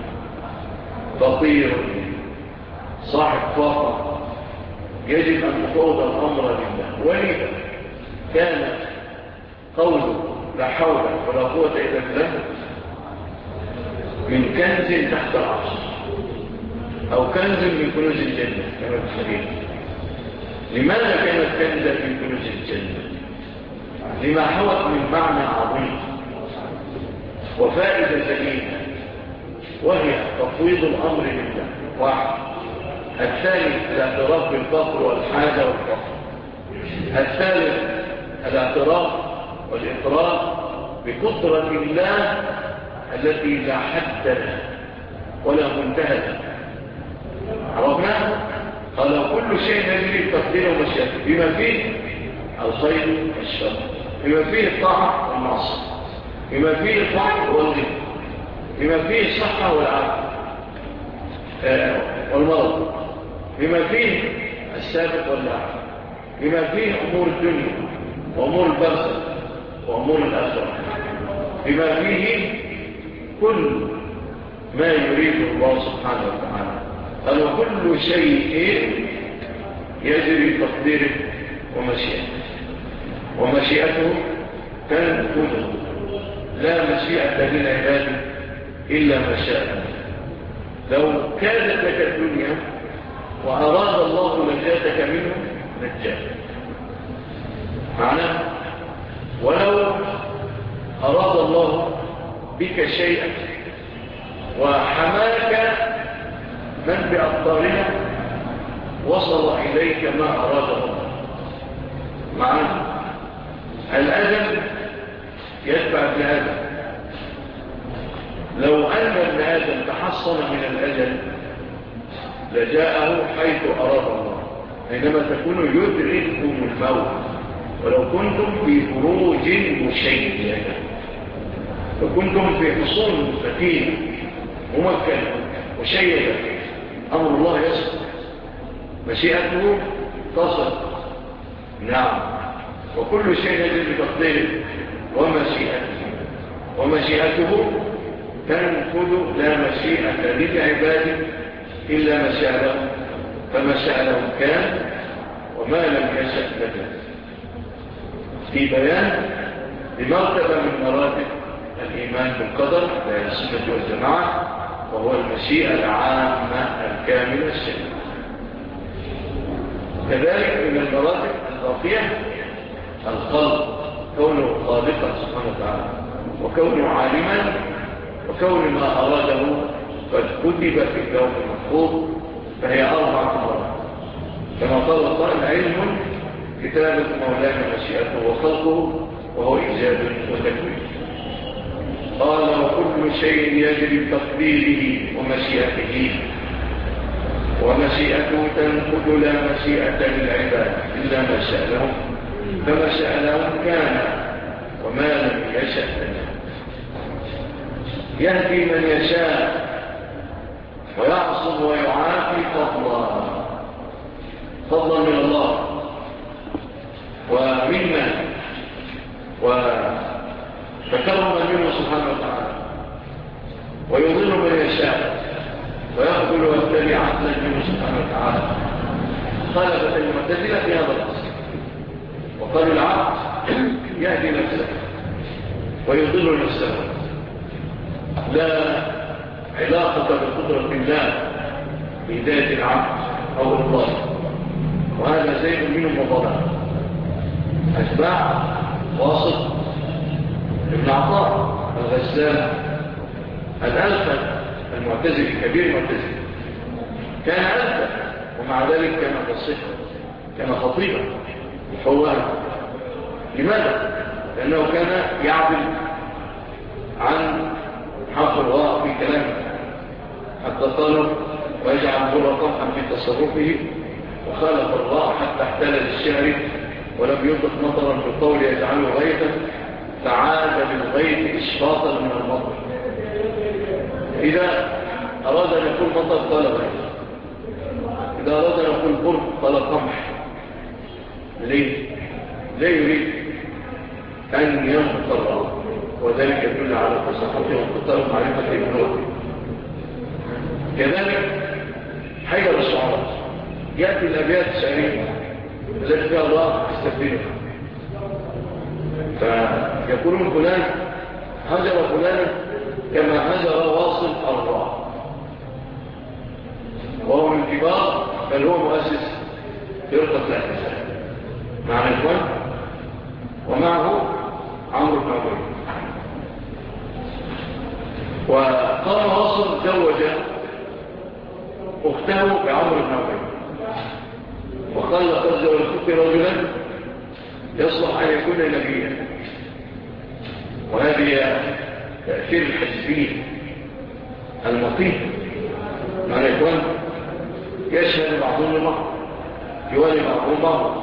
فقير صاحب فقر، يجب أن تفوض الأمر لله. ولذا كان قوله لا حول ولا قوة إلا بالله من كنز تحت العرش، أو كنز من كنوز الجنة كما في الحديث. لماذا كانت كنزا من كنوز الجنة؟ لما حوت من معنى عظيم وفائدة ثمينة، وهي تفويض الأمر لله واحد. الثاني الاعتراف بالفقر والحاجة والفقر. الثالث الاعتراف والإقرار بقدرة الله التي لا حد لها ولا منتهى لها. عرفنا؟ قال كل شيء يجري بتقديره ومشيئته، بما فيه الخير والشر، بما فيه الطاعة والمعصية، بما فيه الفقر والغنى، بما فيه الصحة والعافية والمرض، بما فيه السابق واللاحق، بما فيه أمور الدنيا وأمور البرزخ وأمور الآخرة، بما فيه كل ما يريد الله سبحانه وتعالى. قال وكل شيء يجري بتقديره ومشيئته، ومشيئته كانت كله لا مشيئة للعباد إلا ما شاء. لو كانت لك الدنيا وأراد الله نجاتك منه نجاك، معناه ولو أراد الله بك شيئا وحماك من بأبطارها وصل إليك ما أراد الله. معناه الأجل يتبع ابن آدم. لو أن ابن آدم تحصن من الأجل لجاءه حيث أراد الله، حينما تكونوا يدرككم الموت ولو كنتم في بروج مشيدة، لو كنتم في حصون متينة ممكنة مشيدة، أمر الله يسر، مشيئته تصل. نعم، وكل شيء يجب بتقديره ومشيئته تنفذ، لا مشيئة للعباد إلا ما شاء لهم، فما شاء لهم كان وما لم يشأ لهم. في بيان لمرتبة من مراتب الإيمان بالقدر بين السنة والجماعة، وهو المشيئة العامة الكاملة الشاملة. كذلك من المراتب الباقية الخلق، كونه خالقا سبحانه وتعالى، وكونه عالما، وكون ما أراده قد كتب في اللوح المحفوظ، فهي 4 مرات كما قال الله: علم كتابة مولانا مشيئته وخلقه، وهو إيجاد وتكوين. قال: وكل شيء يجري بتقديره ومشيئته، ومشيئته تنفذ، لا مشيئة للعباد إلا ما شاء لهم، فما شاء لهم كان وما لم يشأ لهم. يهدي من يشاء ويعصم ويعافي فضلا من الله ومنا وتكرما منه سبحانه وتعالى، ويضل من يشاء ويقبل ويتبع عدلا منه سبحانه وتعالى. خالفت المعتزلة في هذا الأصل، وقالوا العبد يهدي نفسه ويضل نفسه، لا علاقة بقدرة الله بهداية العبد أو الضال، وهذا زيد منهم وضلال. أتباع واصل ابن عطاء الغزال الألفة المعتزلي، كبير المعتزلي، كان ألفة ومع ذلك كان قصيحا، كان خطيبا محوانا. لماذا؟ لأنه كان يعدل عن حق الله في كلامه، حتى قالوا: ويجعل بر قمحا في تصرفه، وخالف الله حتى احتال للشعر، ولم يطلق مطرا في القول يجعله غيثا، فعاد بالغيث إشفاطا من المطر. إذا أراد أن يقول مطر قال غيث، إذا أراد أن يقول بر قال قمح. ليه يريد أن ينطق الله، وذلك يدل على فصاحته وقدر معرفة ابنه. كذلك حير الشعراء، يأتي الأبيات الشعرية التي فيها الله يستبدلها، فيقولون فلان هجر فلانا كما هجر واصل الراء، وهو من كبار، بل هو مؤسس فرقة الاعتزال مع الإخوان، ومعه عمرو بن عبيد. وقام واصل زوج أخته بعمرو بن عبيد، وقال: لقد زوجتك رجلا يصلح أن يكون نبيا. وهذه تأثير الحزبية المقيم مع الإخوان، يشهد بعضهم البعض، يوالي بعضهم بعض،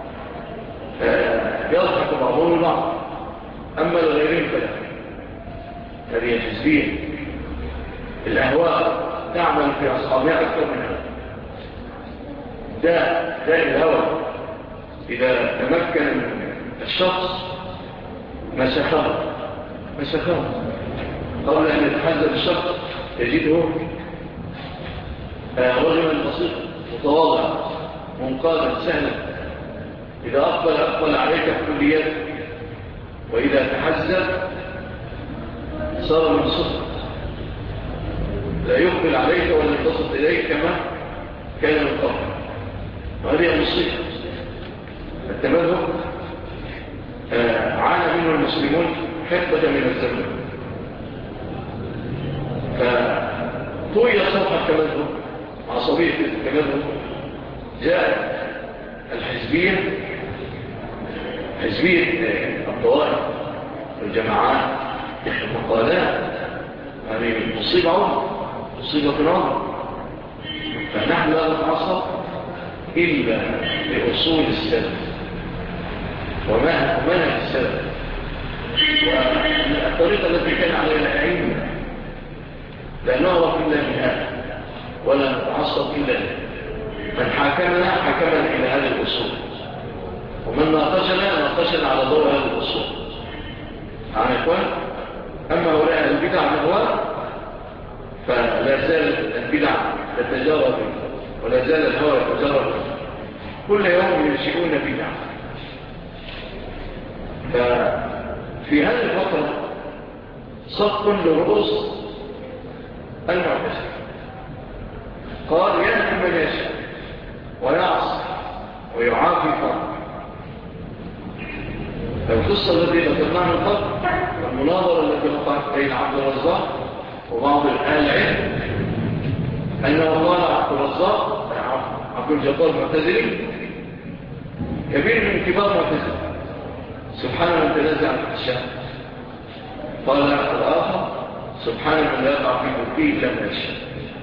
يضحك بعضهم البعض، أما لغيرهم فلا. هذه الحزبية، الأهواء تعمل في أصحابها أكثر منها. ده الهوى إذا تمكن الشخص مسخه قبل أن يتحدث الشخص يجده رجلا بسيطا متواضعا منقادا سهلا. إذا أقبل عليك بكليات، وإذا تحزب صار من صدق، لا يقبل عليك ولا يتصل إليك كما كان من قبل. وهذه مصيبة. التمذهب عانى منه المسلمون حقبة من الزمن، فطوي صفحة التمذهب، عصبية التمذهب، جاء الحزبية، حزبية الطوائف والجماعات والمقالات. هذه مصيبة عمر، مصيبة عمر. فنحن لا نتعصب إلا لأصول السلف ومنهج السلف والطريقة التي كان عليها الأئمة، لا نعرف إلا بها ولا نتعصب إلا بها. من حكمنا حكمنا إلى هذه الأصول، ومن ناقشنا على ضوء هذه الأصول. عن إخوان، أما هؤلاء البدع الأهواء فلا زالت البدع تتجارب ولا زال الهوى يتجارب، كل يوم ينشئون بدع. ففي هذه الفترة صف لرؤوس المعتزلة قال يأتي من يشاء ويعصي ويعافي فرق. القصة التي ذكرناها من قبل والمناظرة التي وقعت بين عبد الرزاق وبعض أهل العلم أنه قال عبد الرزاق عبد الجبار المعتزلي كبير من كبار المعتزلة سبحان من تنازع عن الشام. قال الآخر سبحان من لا يقع في ملكه إلا ما يشاء.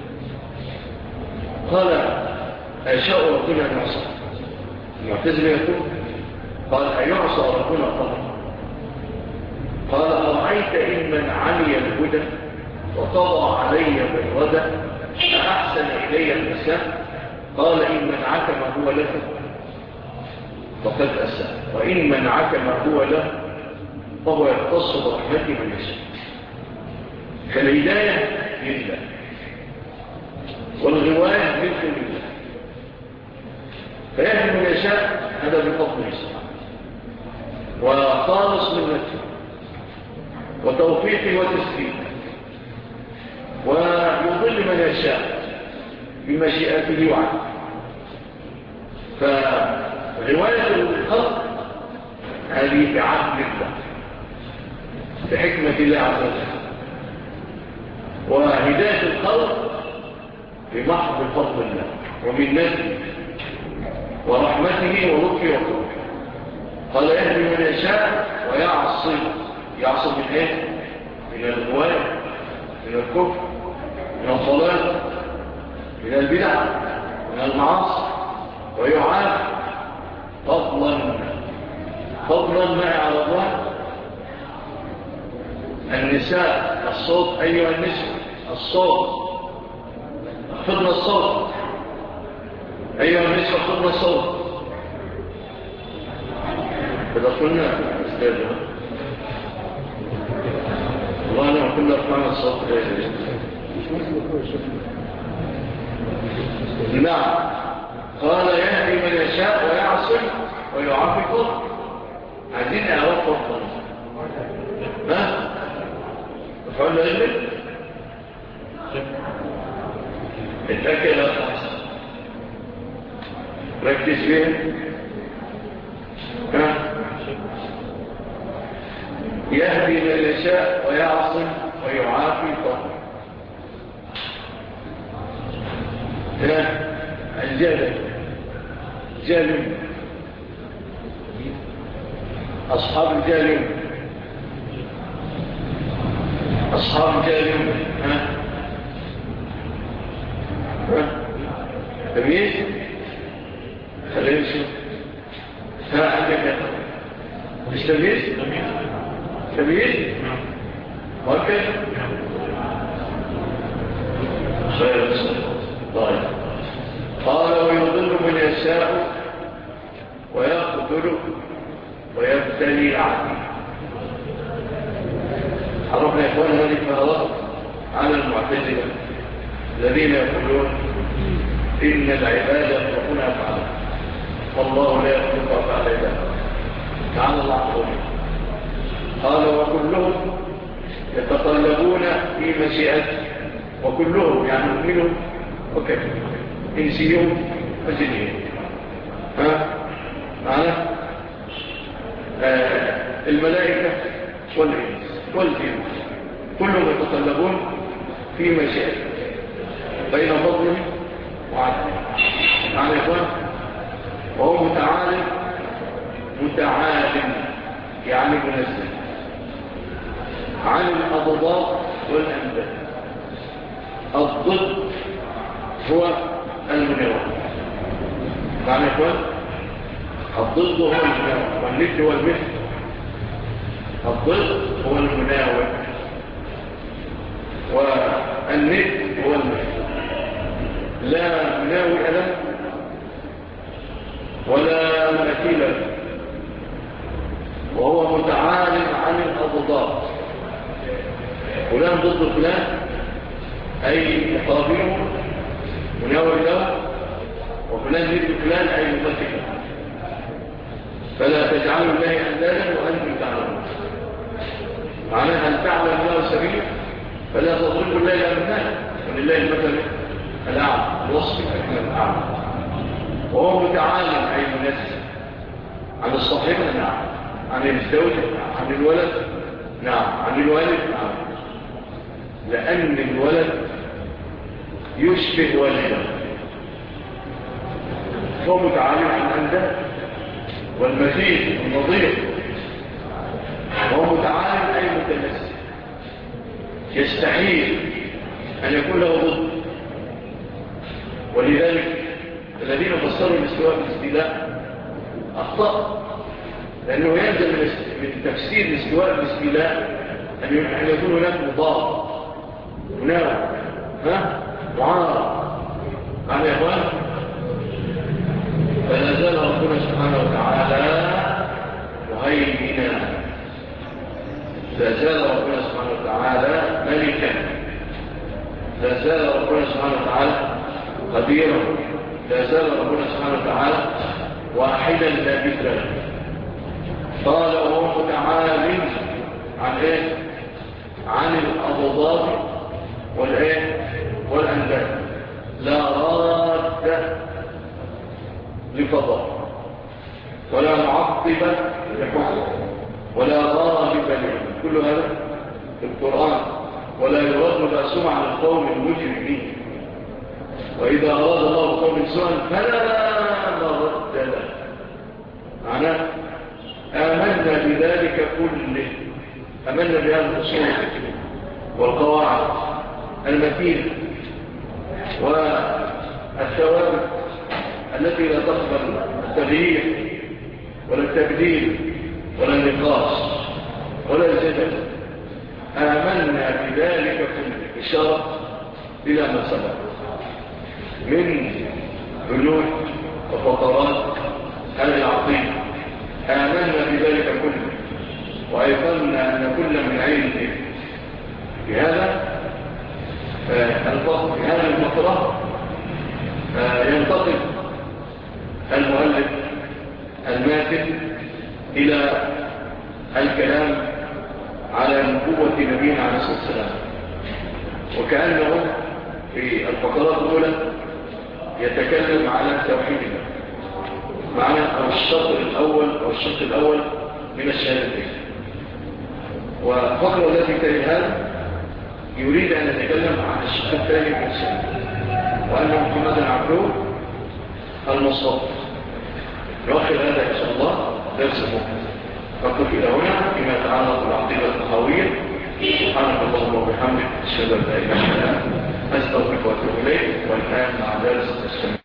قال أشاء ربنا أن يعصى. المعتزلي يقول قال أيعصى ربنا طبعا. قال أرأيت إن من علي الهدى وقضى علي بالردى أحسن إلي المساء. قال إن منعك ما هو لك فقد أساء، وإن منعك ما هو له فهو يختص برحمته من يشاء. فالهداية لله والغواية ملك لله، فيهدي من يشاء هذا بفضله سبحانه وخالص من نفسه وتوفيقه وتسليمه، ويضل من يشاء بمشيئته وعده. فرواية الخلق هذه بعدل الله بحكمة الله عز وجل، وهداية الخلق بمحض فضل الله ومنته ورحمته ولطفه وقوته. قال يهدي من يشاء ويعصي. يعصي من ايه؟ من الغواية، من الكفر، من الضلال، من البدع، من المعاصي، ويعاد فضلا ما على الله. النساء الصوت أيها النساء الصوت اخفضنا الصوت أيها النساء اخفضنا الصوت. إذا قلنا أستاذنا والله أنا كنا رفعنا الصوت نعم. قال يهدي من يشاء ويعصي ويعافي فضل. عايزين أعرف فضل ها؟ فعلنا إذن اتأكد إلى الخمسة ركز فيها ها؟ يهدي من يشاء ويعصي ويعافي فضل. ها؟ الجالم أصحاب الجالم ها؟ تمييز خلينا نشوف. ها عندك مش تمييز وكذا خير طيب. قال ويضل من يشاء ويقتل ويبتلي عدل. عرفنا يا إخوان هذه الفرضات على المعتزلة الذين يقولون إن العباد يخلقون أفعالا والله لا يخلق أفعال عباده. تعالى الله عنه. قال وكلهم يتطلبون في مشيئته، وكلهم يعني مؤمنون وكذب إنسيون وجنيون. ها معنا الملائكة والإنس والجن كلهم يتطلبون في مشيئته بين فضله وعدله. معنا يا إخوان. وهو متعالم يعني منزل عن الأضداد والأنداد. الضد هو المناوئ. معنى يقول الضد هو المناوئ والمثل هو المثل. الضد هو المناوئ والمثل هو المثل. لا مناوئ له ولا مثيل له، وهو متعال عن الأضداد. فلان ضد فلان أي مقابله مناوئ له، وفلان مثل فلان أي ممثل له. فلا تجعلوا الله أندادا وأنتم تعلمون. معناها أن تعلم الله سبيل فلا تضربوا الله الأمثال، ولله المثل الأعلى الوصف الأعلى. وهو متعالم أي منزه عن الصاحبة، نعم، عن الزوجة، عن الولد، نعم، عن الوالد، نعم، لأن الولد يشبه والده، هو متعالم عن الأنداد والمثيل والنظير. وهو متعالم أي متنسي، يستحيل أن يكون له ضد. ولذلك الذين فسروا الاستواء بالاستيلاء أخطأ، لأنه يلزم من تفسير الاستواء بالاستيلاء أن يكون هناك مضاد مناوئ معارض. معنى يا أخوان فلا زال ربنا سبحانه وتعالى مهيمنا، لا زال ربنا سبحانه وتعالى ملكا، لا زال ربنا سبحانه وتعالى قديرا، لا زال ربنا سبحانه وتعالى واحدا لا مثل له. قال وهو متعال عن ايه؟ عن الاضداد والايه؟ والانداد. لا راد لفضل ولا معقب لحكم ولا غالب له، كل هذا في القرآن. ولا يراد بأسهم على القوم المجرمين، وإذا أراد الله قوم سوءا فلا مرد له. معناه آمنا بذلك كله، آمنا بهذه الأصول والقواعد المتينة والثوابت التي لا تقبل التغيير ولا التبديل ولا النقاش ولا الجدل. آمنا بذلك كله، إشارة إلى ما سبق من بنود وفقرات هذه العقيدة. آمنا بذلك كله وأيقنا أن كل من عنده بهذا الفقر، بهذه الفقرة ينتقل المؤلف الماتن إلى الكلام على نبوة نبينا عليه الصلاة والسلام، وكأنه في الفقرات الأولى يتكلم على توحيد الله معنى أو الشق الأول من الشهادتين. والفقرة التي تليها يريد أن يتكلم عن الشق الثاني من الشهادتين، وأن محمدا عبده المصطفى. نؤخر هذا إن شاء الله درس مهم. نقف إلى هنا فيما يتعلق بالعقيدة الطحاوية. سبحانك اللهم وبحمدك أشهد أن لا إله إلا أنت أستغفرك وأتوب إليك. والآن مع درس التسليم.